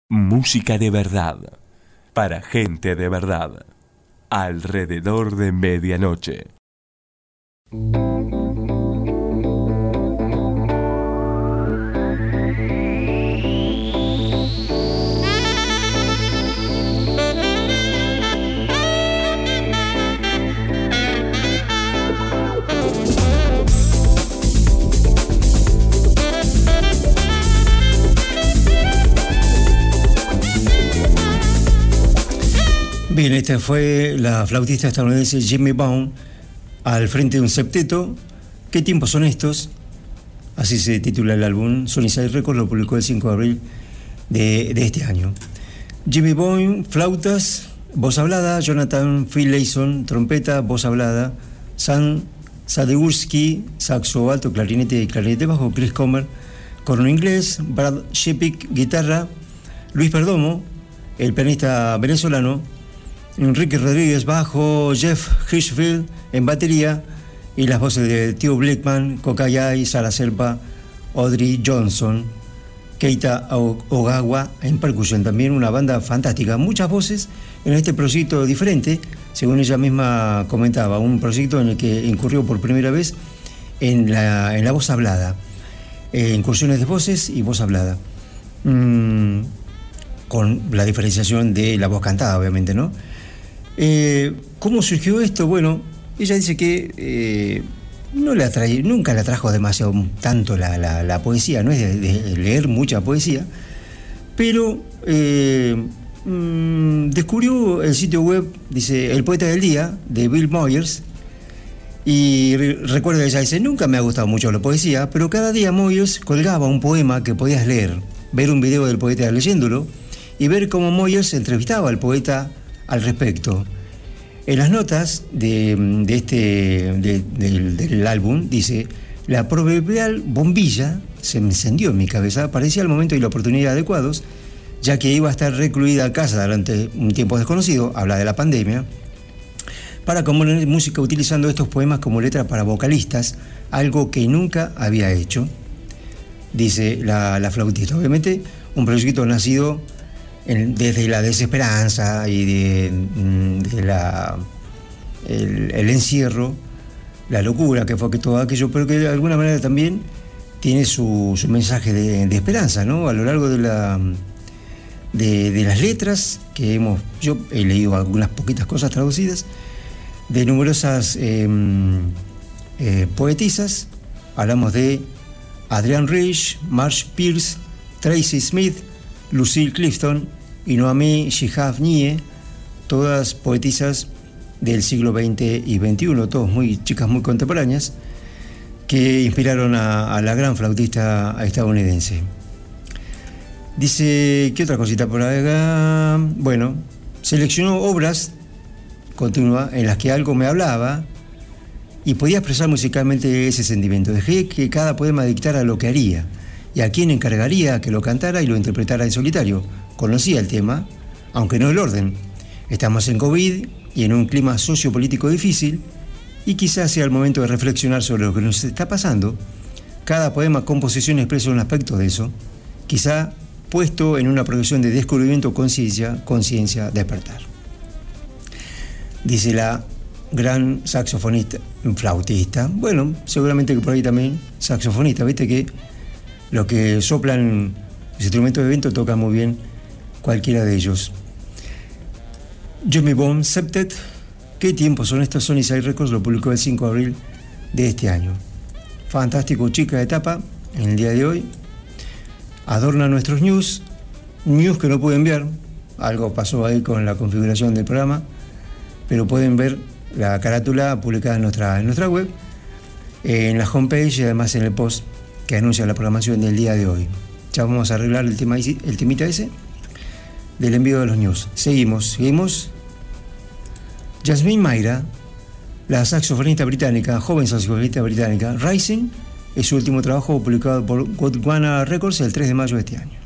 Música de verdad, para gente de verdad, alrededor de medianoche. Bien, esta fue la flautista estadounidense Jimmy Baum al frente de un septeto. ¿Qué tiempos son estos? Así se titula el álbum. Sunnyside Records lo publicó el cinco de abril de, de este año. Jimmy Baum, flautas, voz hablada. Jonathan Finlayson, trompeta, voz hablada. Sam Sadegurski, saxo alto, clarinete y clarinete bajo. Chris Comer, corno inglés. Brad Shepik, guitarra. Luis Perdomo, el pianista venezolano. Enrique Rodríguez bajo, Jeff Hirschfield en batería y las voces de Tío Blackman, Kokayai, Sara Serpa, Audrey Johnson, Keita Ogawa en percusión. También una banda fantástica, muchas voces en este proyecto diferente, según ella misma comentaba, un proyecto en el que incurrió por primera vez en la, en la voz hablada, eh, incursiones de voces y voz hablada, mm, con la diferenciación de la voz cantada, obviamente, ¿no? Eh, ¿Cómo surgió esto? Bueno, ella dice que eh, no le atrae, nunca le atrajo demasiado tanto la, la, la poesía, no es de, de leer mucha poesía, pero eh, mmm, descubrió el sitio web, dice, El Poeta del Día, de Bill Moyers, y re, recuerda, ella dice, nunca me ha gustado mucho la poesía, pero cada día Moyers colgaba un poema que podías leer, ver un video del poeta leyéndolo, y ver cómo Moyers entrevistaba al poeta al respecto. En las notas de, de este, de, de, del álbum dice: la proverbial bombilla se me encendió en mi cabeza, parecía el momento y la oportunidad adecuados, ya que iba a estar recluida a casa durante un tiempo desconocido, habla de la pandemia, para componer música utilizando estos poemas como letra para vocalistas, algo que nunca había hecho, dice la, la flautista. Obviamente un proyecto nacido en, desde la desesperanza y de, de la, el, el encierro, la locura que fue que todo aquello, pero que de alguna manera también tiene su, su mensaje de, de esperanza, ¿no? A lo largo de la de, de las letras que hemos, yo he leído algunas poquitas cosas traducidas de numerosas eh, eh, poetisas. Hablamos de Adrienne Rich, Marge Pierce, Tracy Smith, Lucille Clifton y Noami Shihab Nye, todas poetisas del siglo veinte y veintiuno, todas muy chicas muy contemporáneas, que inspiraron a, a la gran flautista estadounidense. Dice, ¿qué otra cosita por acá? Bueno, seleccionó obras, continúa, en las que algo me hablaba y podía expresar musicalmente ese sentimiento. Dejé que cada poema dictara lo que haría y a quién encargaría que lo cantara y lo interpretara en solitario. Conocía el tema, aunque no el orden. Estamos en COVID y en un clima sociopolítico difícil, y quizás sea el momento de reflexionar sobre lo que nos está pasando. Cada poema, composición expresa un aspecto de eso, quizá puesto en una progresión de descubrimiento, conciencia, conciencia, despertar. Dice la gran saxofonista, flautista, bueno, seguramente que por ahí también saxofonista, viste que los que soplan los instrumentos de viento tocan muy bien cualquiera de ellos. Jimmy Baum Septet, ¿qué tiempos son estos? Sunnyside Records lo publicó el cinco de abril de este año. Fantástico, chica de tapa en el día de hoy. Adorna nuestros news, news que no pude enviar, algo pasó ahí con la configuración del programa, pero pueden ver la carátula publicada en nuestra, en nuestra web, en la homepage y además en el post que anuncia la programación del día de hoy. Ya vamos a arreglar el tema, el temita ese del envío de los news. Seguimos, seguimos. Jasmine Mayra, la saxofonista británica, joven saxofonista británica, Rising, es su último trabajo publicado por Gondwana Records el tres de mayo de este año.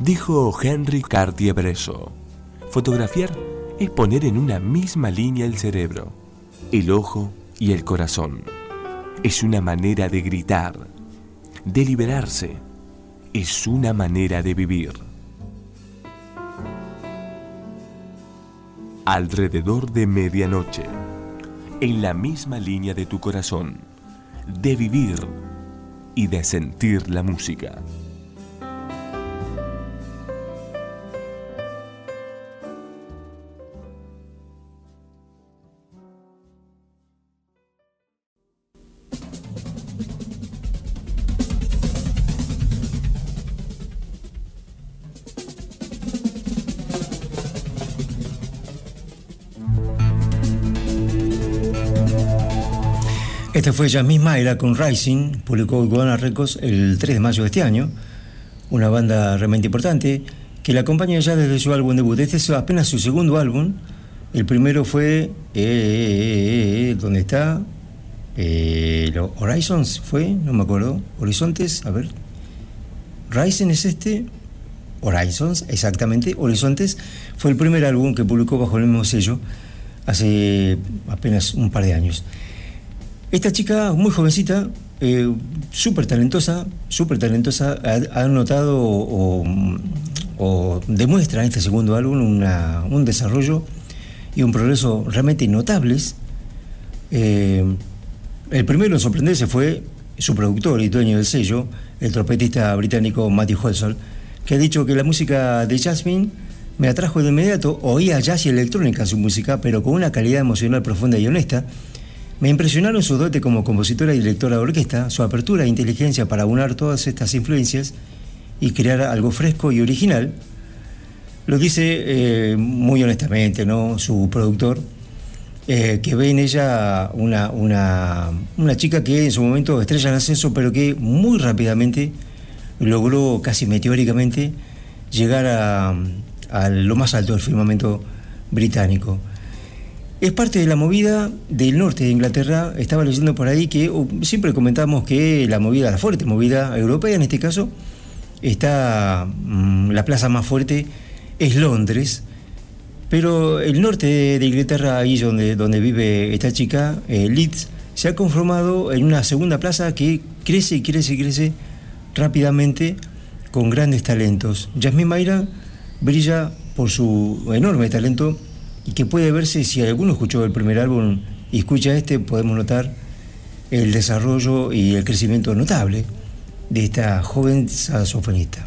Dijo Henry Cartier-Bresson: fotografiar es poner en una misma línea el cerebro, el ojo y el corazón. Es una manera de gritar, de liberarse. Es una manera de vivir. Alrededor de medianoche, en la misma línea de tu corazón, de vivir y de sentir la música. Este fue Yasmín Mayra con Rising, publicó Iguana Records el tres de mayo de este año, una banda realmente importante que la acompaña ya desde su álbum debut. Este es apenas su segundo álbum. El primero fue, eh, eh, eh, ¿dónde está? Eh, Horizons fue, no me acuerdo. Horizontes, a ver. Rising es este. Horizons, exactamente. Horizontes fue el primer álbum que publicó bajo el mismo sello hace apenas un par de años. Esta chica, muy jovencita, eh, súper talentosa, súper talentosa, ha, ha notado o, o demuestra en este segundo álbum una, un desarrollo y un progreso realmente notables. Eh, el primero en sorprenderse fue su productor y dueño del sello, el trompetista británico Matthew Holsall, que ha dicho que la música de Yasmín me atrajo de inmediato. Oía jazz y electrónica en su música, pero con una calidad emocional profunda y honesta. Me impresionaron su dote como compositora y directora de orquesta, su apertura e inteligencia para aunar todas estas influencias y crear algo fresco y original. Lo dice eh, muy honestamente, ¿no?, su productor, eh, que ve en ella una, una, una chica que en su momento estrella en ascenso, pero que muy rápidamente logró, casi meteóricamente, llegar a, a lo más alto del firmamento británico. Es parte de la movida del norte de Inglaterra. Estaba leyendo por ahí que uh, siempre comentamos que la movida, la fuerte movida europea en este caso, está um, la plaza más fuerte es Londres, pero el norte de, de Inglaterra, ahí donde, donde vive esta chica, eh, Leeds, se ha conformado en una segunda plaza que crece y crece y crece rápidamente con grandes talentos. Yasmín Mayra brilla por su enorme talento, y que puede verse, si alguno escuchó el primer álbum y escucha este, podemos notar el desarrollo y el crecimiento notable de esta joven saxofonista.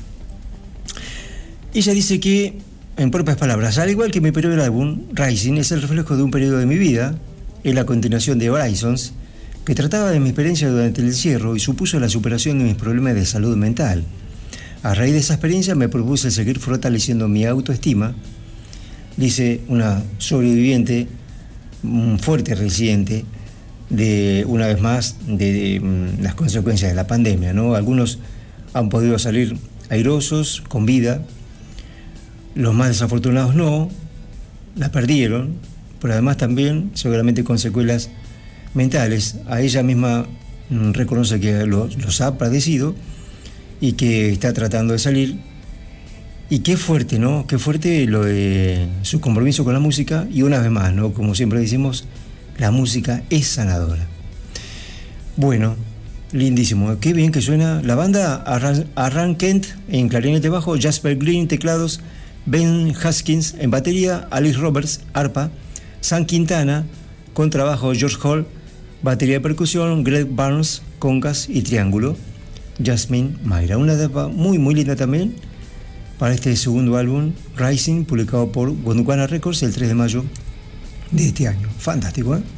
Ella dice que, en propias palabras, al igual que mi primer álbum, Rising, es el reflejo de un periodo de mi vida, es la continuación de Horizons, que trataba de mi experiencia durante el encierro y supuso la superación de mis problemas de salud mental. A raíz de esa experiencia me propuse seguir fortaleciendo mi autoestima, dice una sobreviviente, un fuerte residente de, una vez más, de, de, de las consecuencias de la pandemia, ¿no? Algunos han podido salir airosos, con vida, los más desafortunados no, la perdieron, pero además también seguramente con secuelas mentales. A ella misma mm, reconoce que los, los ha padecido y que está tratando de salir. Y qué fuerte, ¿no? Qué fuerte lo de su compromiso con la música. Y una vez más, ¿no?, como siempre decimos, la música es sanadora. Bueno, lindísimo. Qué bien que suena. La banda, Arran Kent en clarinete bajo, Jasper Green teclados, Ben Haskins en batería, Alice Roberts arpa, Sam Quintana contrabajo, George Hall batería de percusión, Greg Barnes congas y triángulo. Yasmín Mayra, una etapa muy muy linda también para este segundo álbum, Rising, publicado por Gondwana Records el tres de mayo de este año. Fantástico, ¿eh?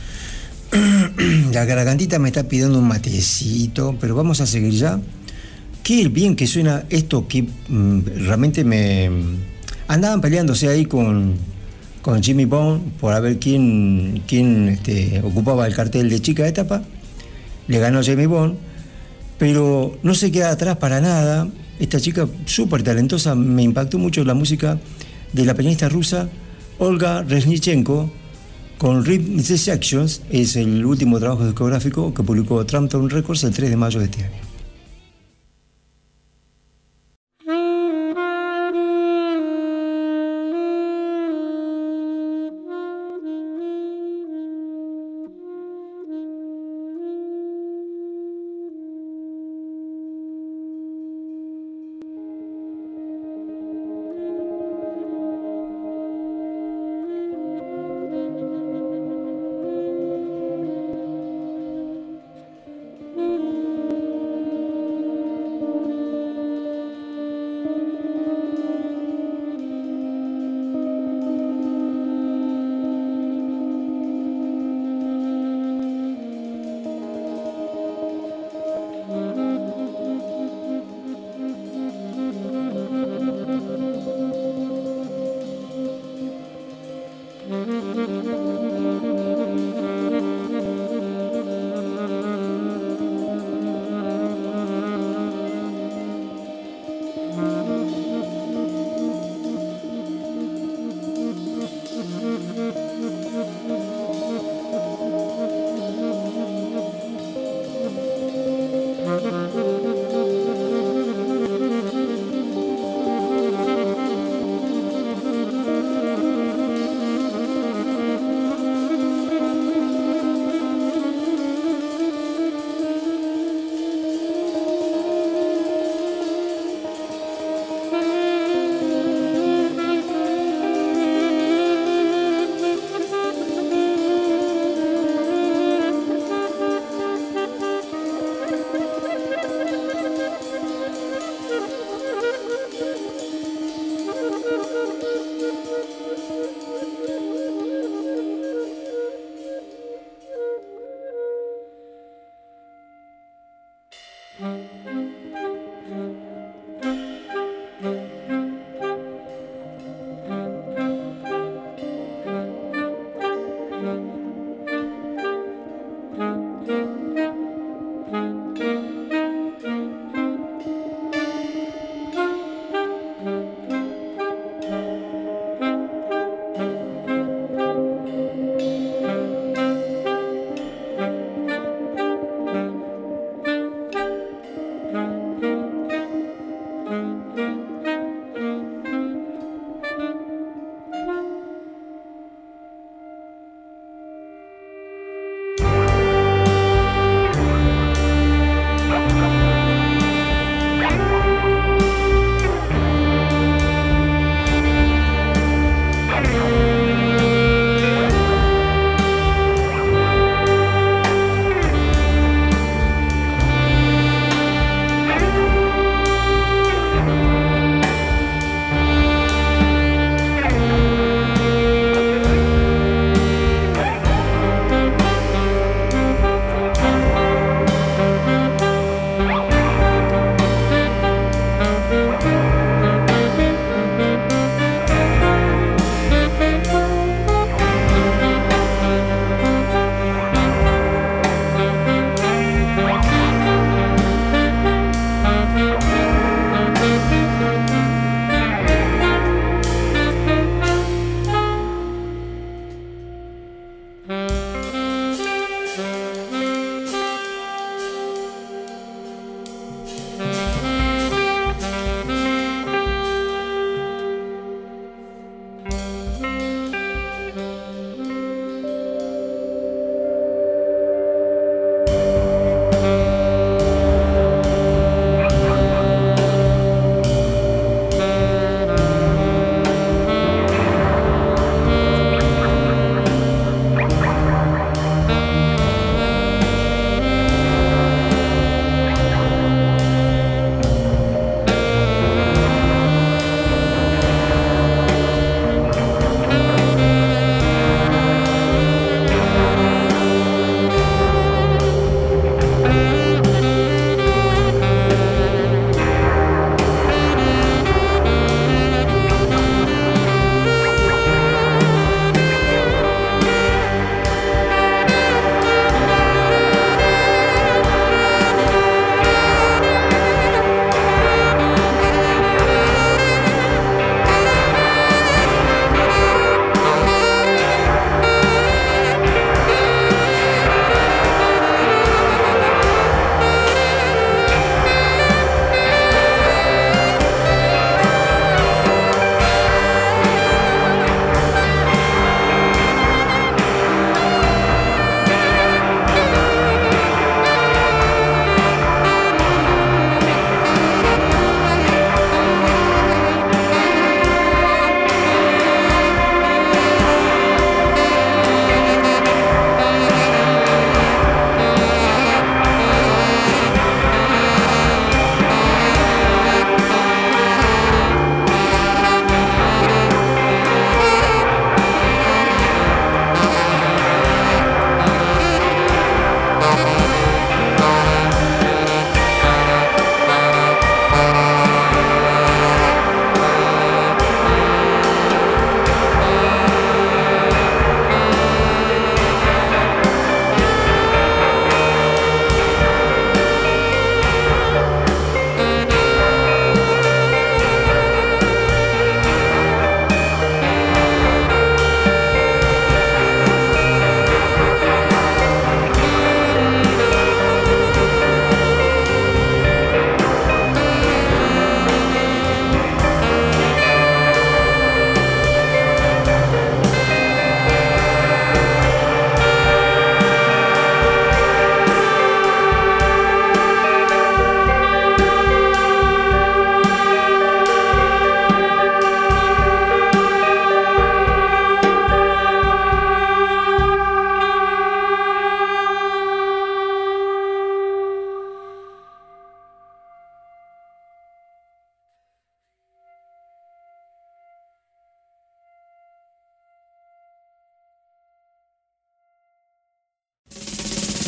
La gargantita me está pidiendo un matecito, pero vamos a seguir ya. Qué bien que suena esto, que mmm, realmente me... Andaban peleándose ahí con, con Jimmy Bond por a ver quién, quién este, ocupaba el cartel de chica de etapa. Le ganó Jimmy Bond, pero no se queda atrás para nada. Esta chica súper talentosa, me impactó mucho la música de la pianista rusa Olga Reznichenko con Rhythm Sections. Es el último trabajo discográfico que publicó Trampton Records el tres de mayo de este año.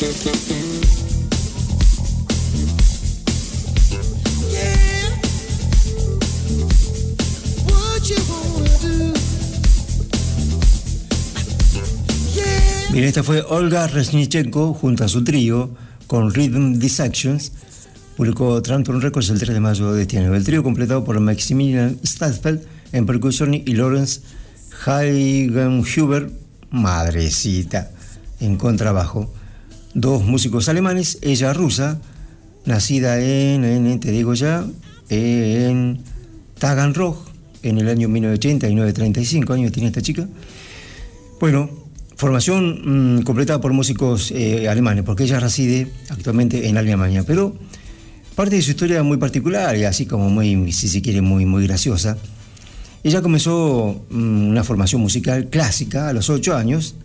Bien, esta fue Olga Reznichenko junto a su trío con Rhythm Dissections. Publicó Trampton Records el tres de mayo de este año. El trío completado por Maximilian Stadfeld en percusión y Lawrence Heigenhuber, madrecita, en contrabajo. Dos músicos alemanes, ella rusa, nacida en, en te digo ya, en Taganrog en el año mil novecientos ochenta y nueve, treinta y cinco años tiene esta chica. Bueno, formación mmm, completada por músicos eh, alemanes, porque ella reside actualmente en Alemania, pero parte de su historia muy particular y así como muy, si se quiere, muy, muy graciosa. Ella comenzó mmm, una formación musical clásica a los ocho años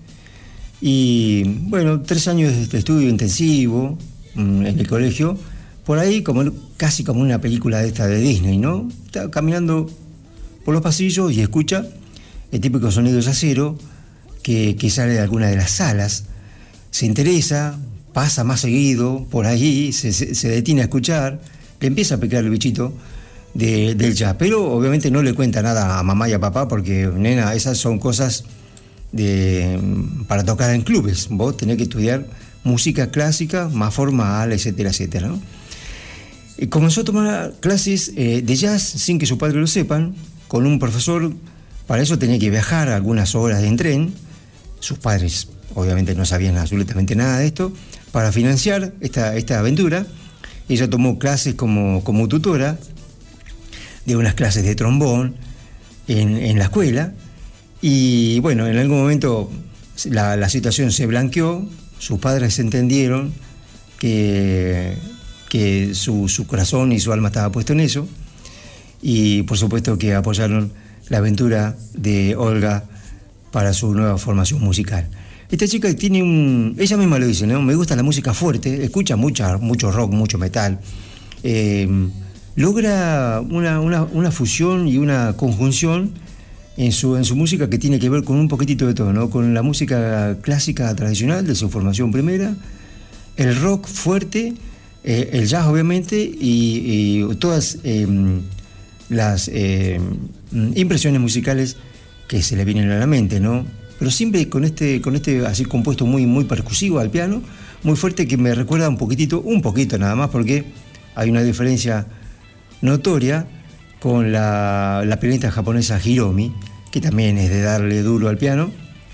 y, bueno, tres años de estudio intensivo mmm, en el colegio, por ahí como casi como una película de esta de Disney, ¿no? Está caminando por los pasillos y escucha el típico sonido yacero Que, que sale de alguna de las salas, se interesa, pasa más seguido por ahí, se, se, se detiene a escuchar, le empieza a picar el bichito de, del jazz, pero obviamente no le cuenta nada a mamá y a papá porque, nena, esas son cosas de, para tocar en clubes, vos tenés que estudiar música clásica, más formal, etcétera, etcétera, ¿no? Y comenzó a tomar clases eh, de jazz sin que su padre lo sepan, con un profesor. Para eso tenía que viajar algunas horas en tren. Sus padres obviamente no sabían absolutamente nada de esto. Para financiar esta, esta aventura, ella tomó clases como, como tutora de unas clases de trombón en, en la escuela. Y bueno, en algún momento la, la situación se blanqueó, sus padres entendieron que, que su, su corazón y su alma estaba puesto en eso. Y por supuesto que apoyaron la aventura de Olga para su nueva formación musical. Esta chica tiene un... Ella misma lo dice, ¿no? Me gusta la música fuerte, escucha mucha, mucho rock, mucho metal. Eh, logra una, una, una fusión y una conjunción en su, en su música que tiene que ver con un poquitito de todo, ¿no? Con la música clásica tradicional de su formación primera, el rock fuerte, eh, el jazz obviamente, y, y todas eh, las eh, impresiones musicales que se le vienen a la mente, ¿no? Pero siempre con este, con este así compuesto muy, muy percusivo al piano, muy fuerte, que me recuerda un poquitito, un poquito nada más, porque hay una diferencia notoria con la, la pianista japonesa Hiromi, que también es de darle duro al piano.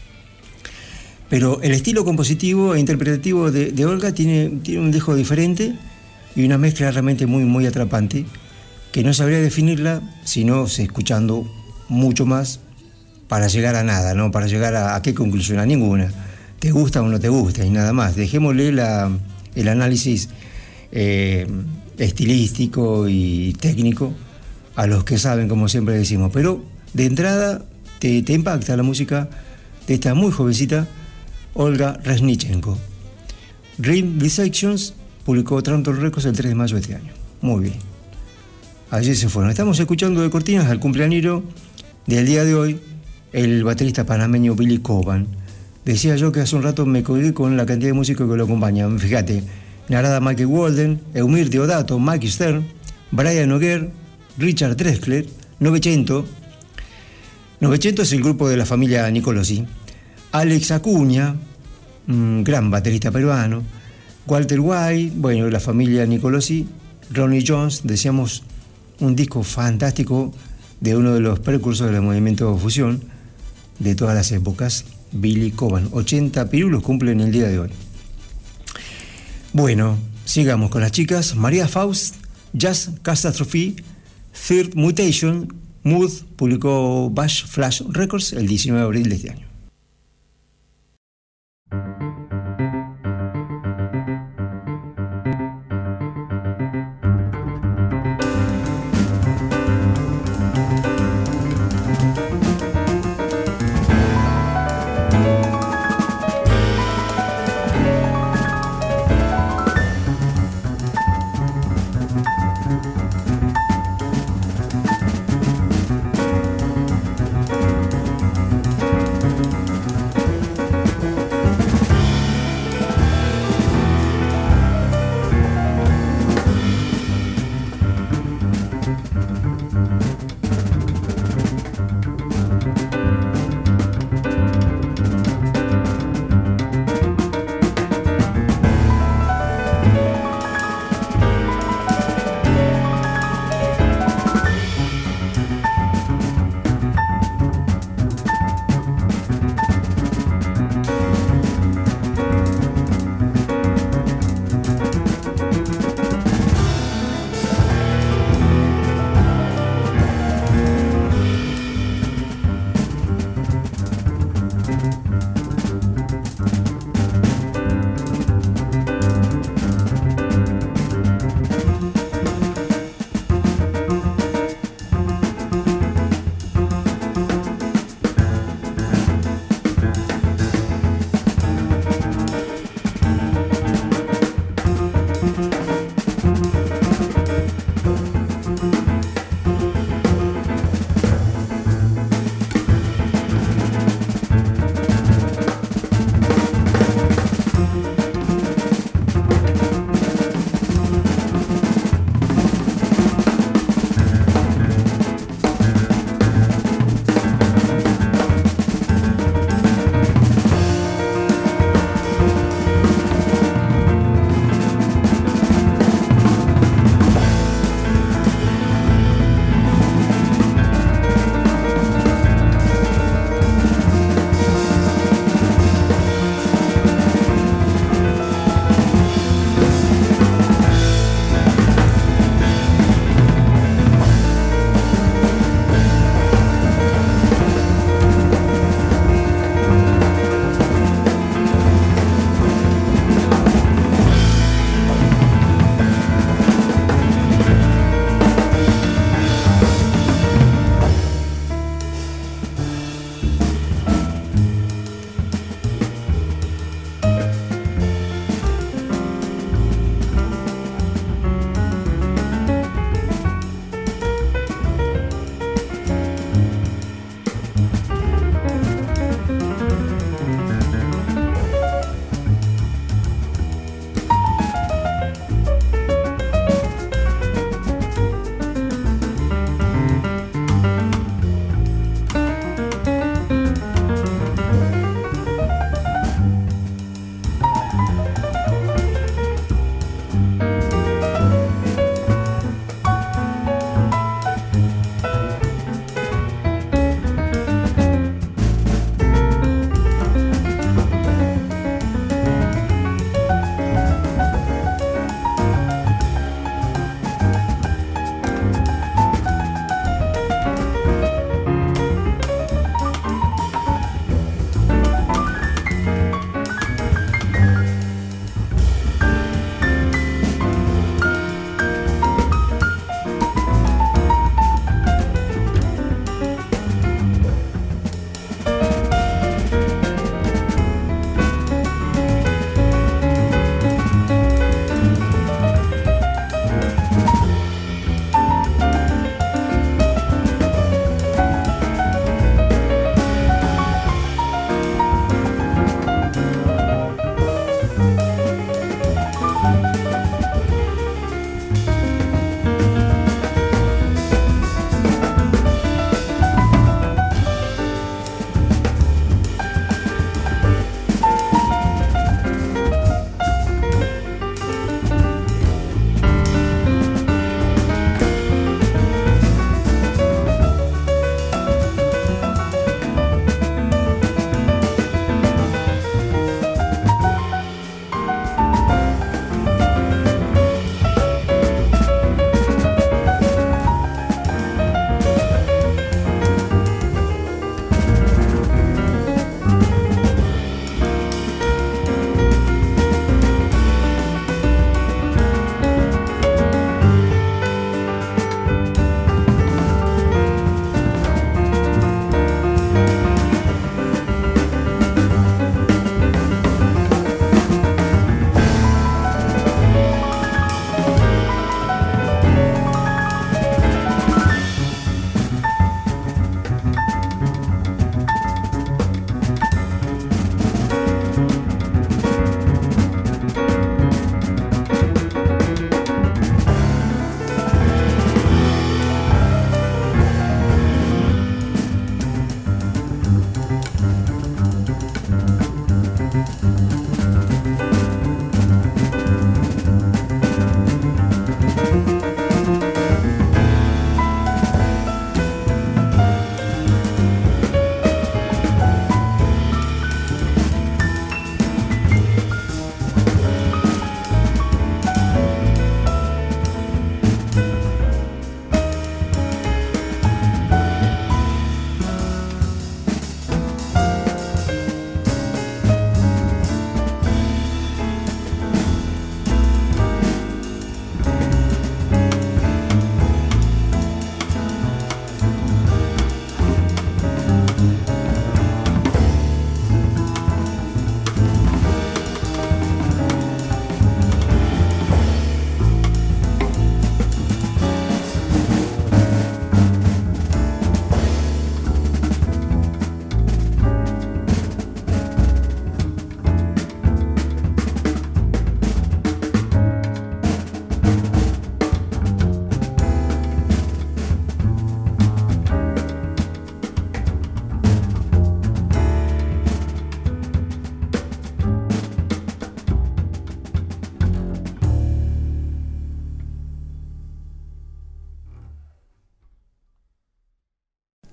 Pero el estilo compositivo e interpretativo de, de Olga tiene, tiene un dejo diferente y una mezcla realmente muy, muy atrapante, que no sabría definirla sino escuchando mucho más para llegar a nada, ¿no? Para llegar a, a qué conclusión, a ninguna. Te gusta o no te gusta y nada más. Dejémosle la, el análisis eh, estilístico y técnico a los que saben, como siempre decimos. Pero de entrada te, te impacta la música de esta muy jovencita Olga Reznichenko. Rhythm Dissections publicó Trampton Records el tres de mayo de este año. Muy bien. Allí se fueron. Estamos escuchando de cortinas al cumpleañero del día de hoy, el baterista panameño Billy Cobham. Decía yo que hace un rato me colgué con la cantidad de músicos que lo acompañan. Fíjate, Narada Michael Walden, Eumir Deodato, Mike Stern, Brian Auger, Richard Drexler, Novecento. Novecento es el grupo de la familia Nicolosi. Alex Acuña, un gran baterista peruano. Walter White, bueno, la familia Nicolosi. Ronnie Jones, decíamos, un disco fantástico de uno de los precursores del movimiento fusión de todas las épocas, Billy Cobham. ochenta pirulos cumplen el día de hoy. Bueno, sigamos con las chicas. María Faust, Jazz Catastrophe, Third Mutation, Mood, publicó Bash Flash Records el diecinueve de abril de este año.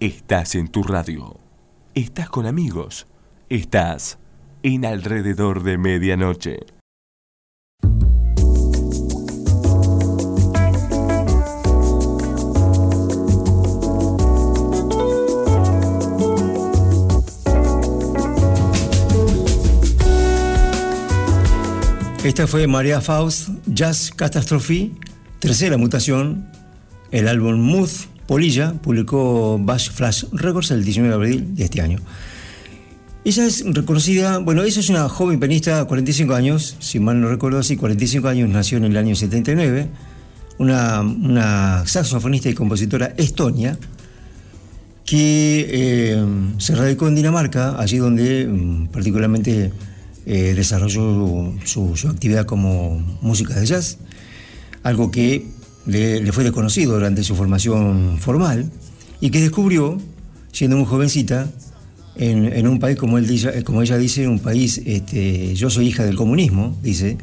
Estás en tu radio. Estás con amigos. Estás en Alrededor de Medianoche. Esta fue María Faust, Jazz Catastrophe, tercera mutación. El álbum Mood Polilla publicó Bass Flash Records el diecinueve de abril de este año. Ella es reconocida, bueno, ella es una joven pianista, cuarenta y cinco años, si mal no recuerdo así, cuarenta y cinco años, nació en el año setenta y nueve, una, una saxofonista y compositora estonia que eh, se radicó en Dinamarca, allí donde um, particularmente eh, desarrolló su, su actividad como música de jazz, algo que le, le fue desconocido durante su formación formal y que descubrió siendo muy jovencita en, en un país, como, él dice, como ella dice, un país, este, yo soy hija del comunismo, dice,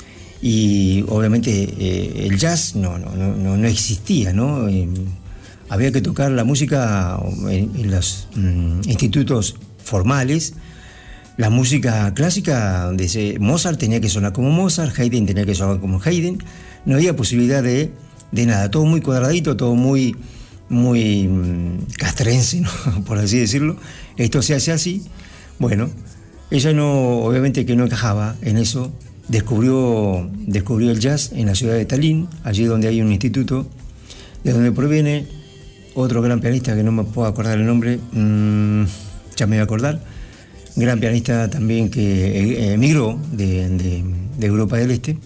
y obviamente eh, el jazz no, no, no, no existía, ¿no? Eh, había que tocar la música en, en los mm, institutos formales. La música clásica de Mozart tenía que sonar como Mozart, Haydn tenía que sonar como Haydn. No había posibilidad de, de nada, todo muy cuadradito, todo muy, muy mmm, castrense, ¿no? Por así decirlo. Esto se hace así. Bueno, ella no, obviamente que no encajaba en eso. Descubrió, descubrió el jazz en la ciudad de Tallinn, allí donde hay un instituto, de donde proviene otro gran pianista que no me puedo acordar el nombre, mmm, ya me voy a acordar, gran pianista también que emigró de, de, de Europa del Este,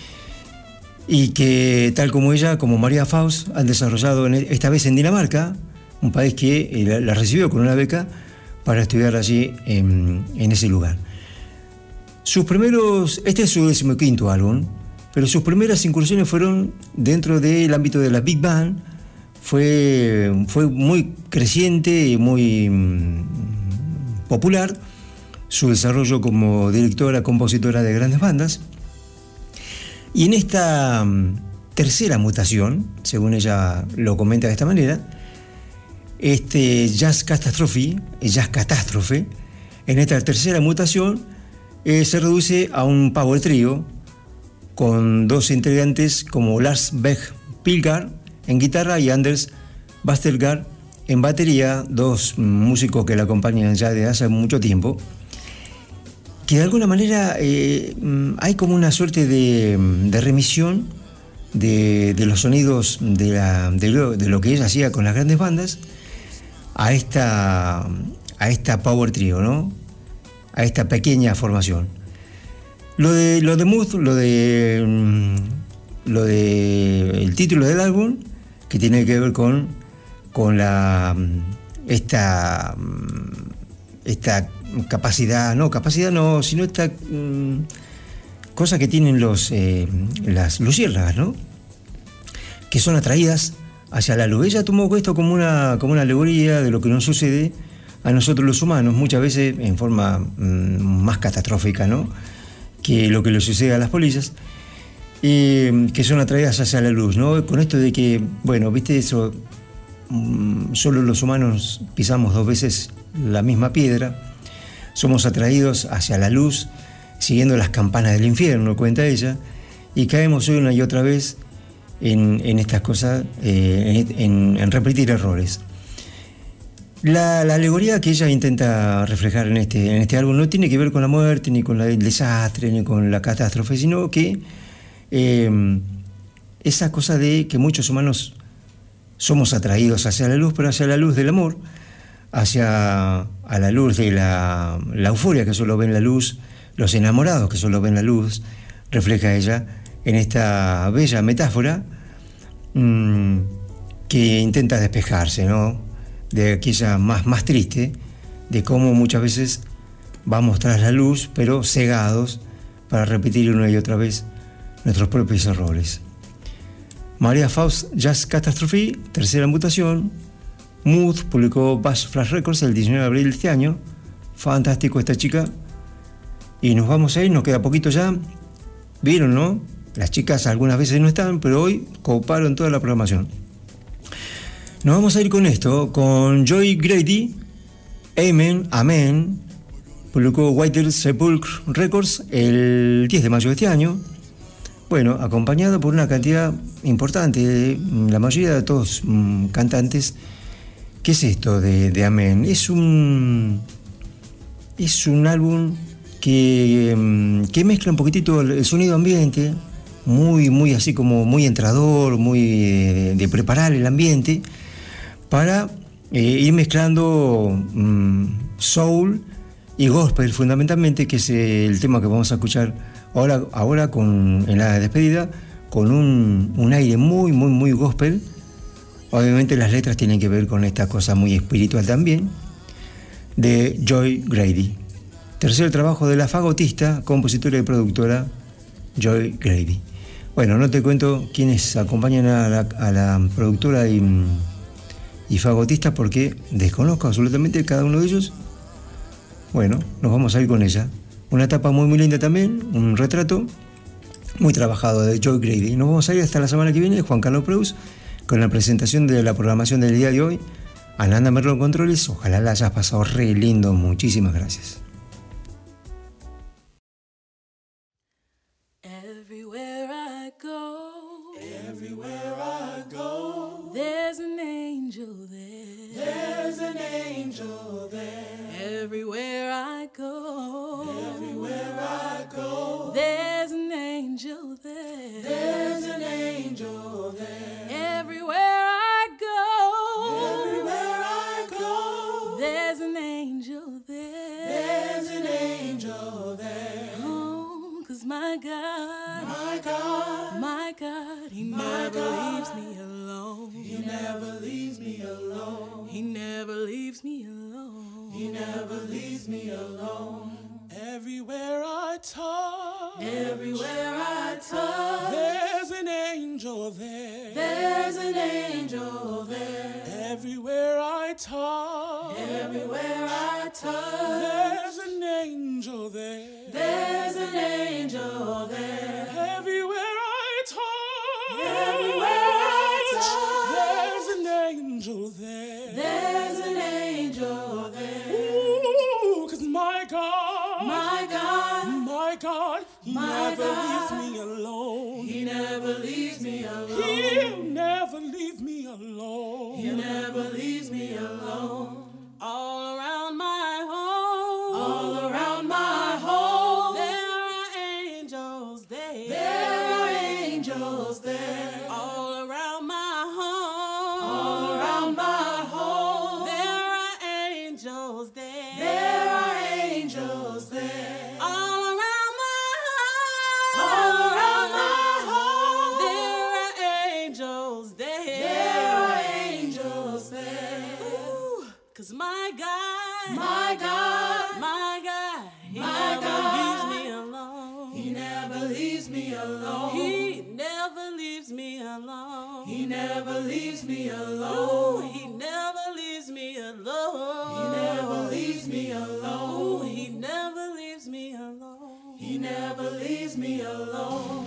y que tal como ella, como María Faust, han desarrollado en, esta vez en Dinamarca, un país que la, la recibió con una beca para estudiar allí en, en ese lugar. Sus primeros, este es su decimoquinto álbum, pero sus primeras incursiones fueron dentro del ámbito de la Big Band. Fue, fue muy creciente y muy mmm, popular su desarrollo como directora, compositora de grandes bandas. Y en esta um, tercera mutación, según ella lo comenta de esta manera, este Jazz Catastrophe, Jazz Catástrofe, en esta tercera mutación eh, se reduce a un power trio con dos integrantes como Lars Beck Pilgaard en guitarra y Anders Vestergaard en batería, dos músicos que la acompañan ya desde hace mucho tiempo, que de alguna manera eh, hay como una suerte de, de remisión de, de los sonidos de, la, de, lo, de lo que ella hacía con las grandes bandas a esta, a esta power trio, ¿no? A esta pequeña formación. Lo de, lo de Mood, lo de, lo de el título del álbum, que tiene que ver con, con la, esta, esta capacidad, no, capacidad no, sino esta um, cosa que tienen los, eh, las luciérnagas, ¿no? Que son atraídas hacia la luz. Ella tomó esto como una, como una alegoría de lo que nos sucede a nosotros los humanos, muchas veces en forma um, más catastrófica, ¿no? Que lo que le sucede a las polillas. Eh, que son atraídas hacia la luz, ¿no? Con esto de que, bueno, viste eso, mmm, solo los humanos pisamos dos veces la misma piedra, somos atraídos hacia la luz, siguiendo las campanas del infierno, cuenta ella, y caemos una y otra vez en, en estas cosas, eh, en, en repetir errores. La, la alegoría que ella intenta reflejar en este, en este álbum no tiene que ver con la muerte, ni con el desastre, ni con la catástrofe, sino que Eh, esa cosa de que muchos humanos somos atraídos hacia la luz, pero hacia la luz del amor, hacia a la luz de la, la euforia que solo ven la luz, los enamorados que solo ven la luz, refleja ella en esta bella metáfora mmm, que intenta despejarse, ¿no? De aquella más, más triste, de cómo muchas veces vamos tras la luz, pero cegados para repetir una y otra vez nuestros propios errores. María Faust, Jazz Catastrophe, tercera mutación. Mood publicó Bass Flash Records el diecinueve de abril de este año. Fantástico esta chica. Y nos vamos a ir, nos queda poquito ya. Vieron, ¿no? Las chicas algunas veces no están, pero hoy coparon toda la programación. Nos vamos a ir con esto, con Joy Grady, Amen, Amen. Publicó White Sepulchre Records el diez de mayo de este año. Bueno, acompañado por una cantidad importante, la mayoría de todos mmm, cantantes. ¿Qué es esto de, de Amen? Es un, es un álbum que, que mezcla un poquitito el sonido ambiente, muy, muy así como muy entrador, muy de, de preparar el ambiente, para eh, ir mezclando mmm, soul y gospel fundamentalmente, que es el tema que vamos a escuchar ahora, ahora con, en la despedida, con un, un aire muy, muy, muy gospel. Obviamente las letras tienen que ver con esta cosa muy espiritual también, de Joy Grady. Tercer trabajo de la fagotista, compositora y productora Joy Grady. Bueno, no te cuento quiénes acompañan a la, a la productora y, y fagotista porque desconozco absolutamente cada uno de ellos. Bueno, nos vamos a ir con ella. Una etapa muy muy linda también, un retrato muy trabajado de Joy Grady. Nos vamos a ir hasta la semana que viene, Juan Carlos Preus, con la presentación de la programación del día de hoy. Ananda Merlo Controles, ojalá la hayas pasado re lindo, muchísimas gracias. Everywhere I go, everywhere I go, there's an angel there, there's an angel there. Everywhere I go, everywhere I go, there's an angel there, there's an angel there. Everywhere I go, everywhere I go, there's an angel there, there's an angel there. Oh, 'cause my God, my God, my God, He my never God. leaves me alone. He never leaves me alone. He never leaves me alone. He never leaves me alone. Everywhere I turn, everywhere I turn, there's an angel there, there's an angel there. Everywhere I turn, everywhere I turn, there's an angel there, there's an angel there. Everywhere I turn, everywhere I turn, there's an angel there, there's an angel there. Ooh, 'cause my God, my God, my God, He my never God. leaves me alone. He never leaves me alone. He'll never leave me alone. He never leaves me alone. All around my home, all around my home, there are angels there. There are angels there. All around my home, all around my home, there are angels there. There are angels there. All around my home, all around my home, there are angels there. There are angels there. Ooh, 'cause my God, my God, my God, He my never God. leaves me alone. He never leaves me alone. He never leaves me alone. He never leaves me alone. Ooh, He never leaves me alone. He never leaves me alone. Ooh, He never leaves me alone. He never leaves me alone.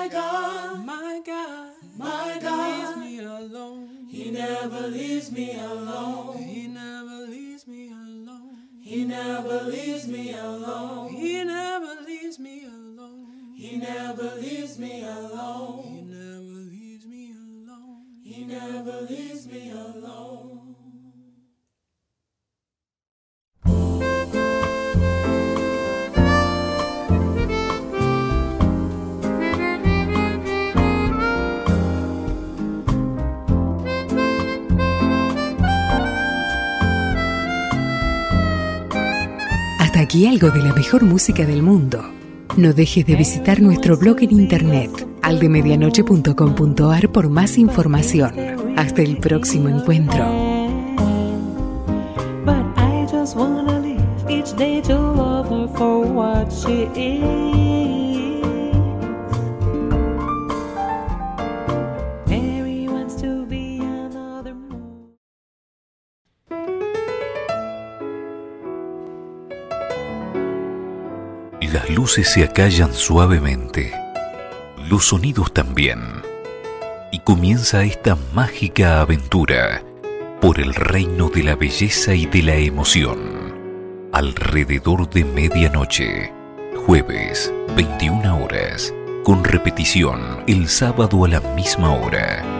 God, my God, my God, leaves me alone. He never leaves me alone. He never leaves me alone. He never leaves me alone. He never leaves me alone. He never leaves me alone. He never leaves me alone. He never leaves me alone. Hasta aquí algo de la mejor música del mundo. No dejes de visitar nuestro blog en internet aldemedianoche punto com punto ar por más información. Hasta el próximo encuentro. But I just wanna live each day to love her for what she is. Mary wants to be another moon. Las luces se acallan suavemente, los sonidos también, y comienza esta mágica aventura por el reino de la belleza y de la emoción. Alrededor de medianoche, jueves, veintiuna horas, con repetición el sábado a la misma hora.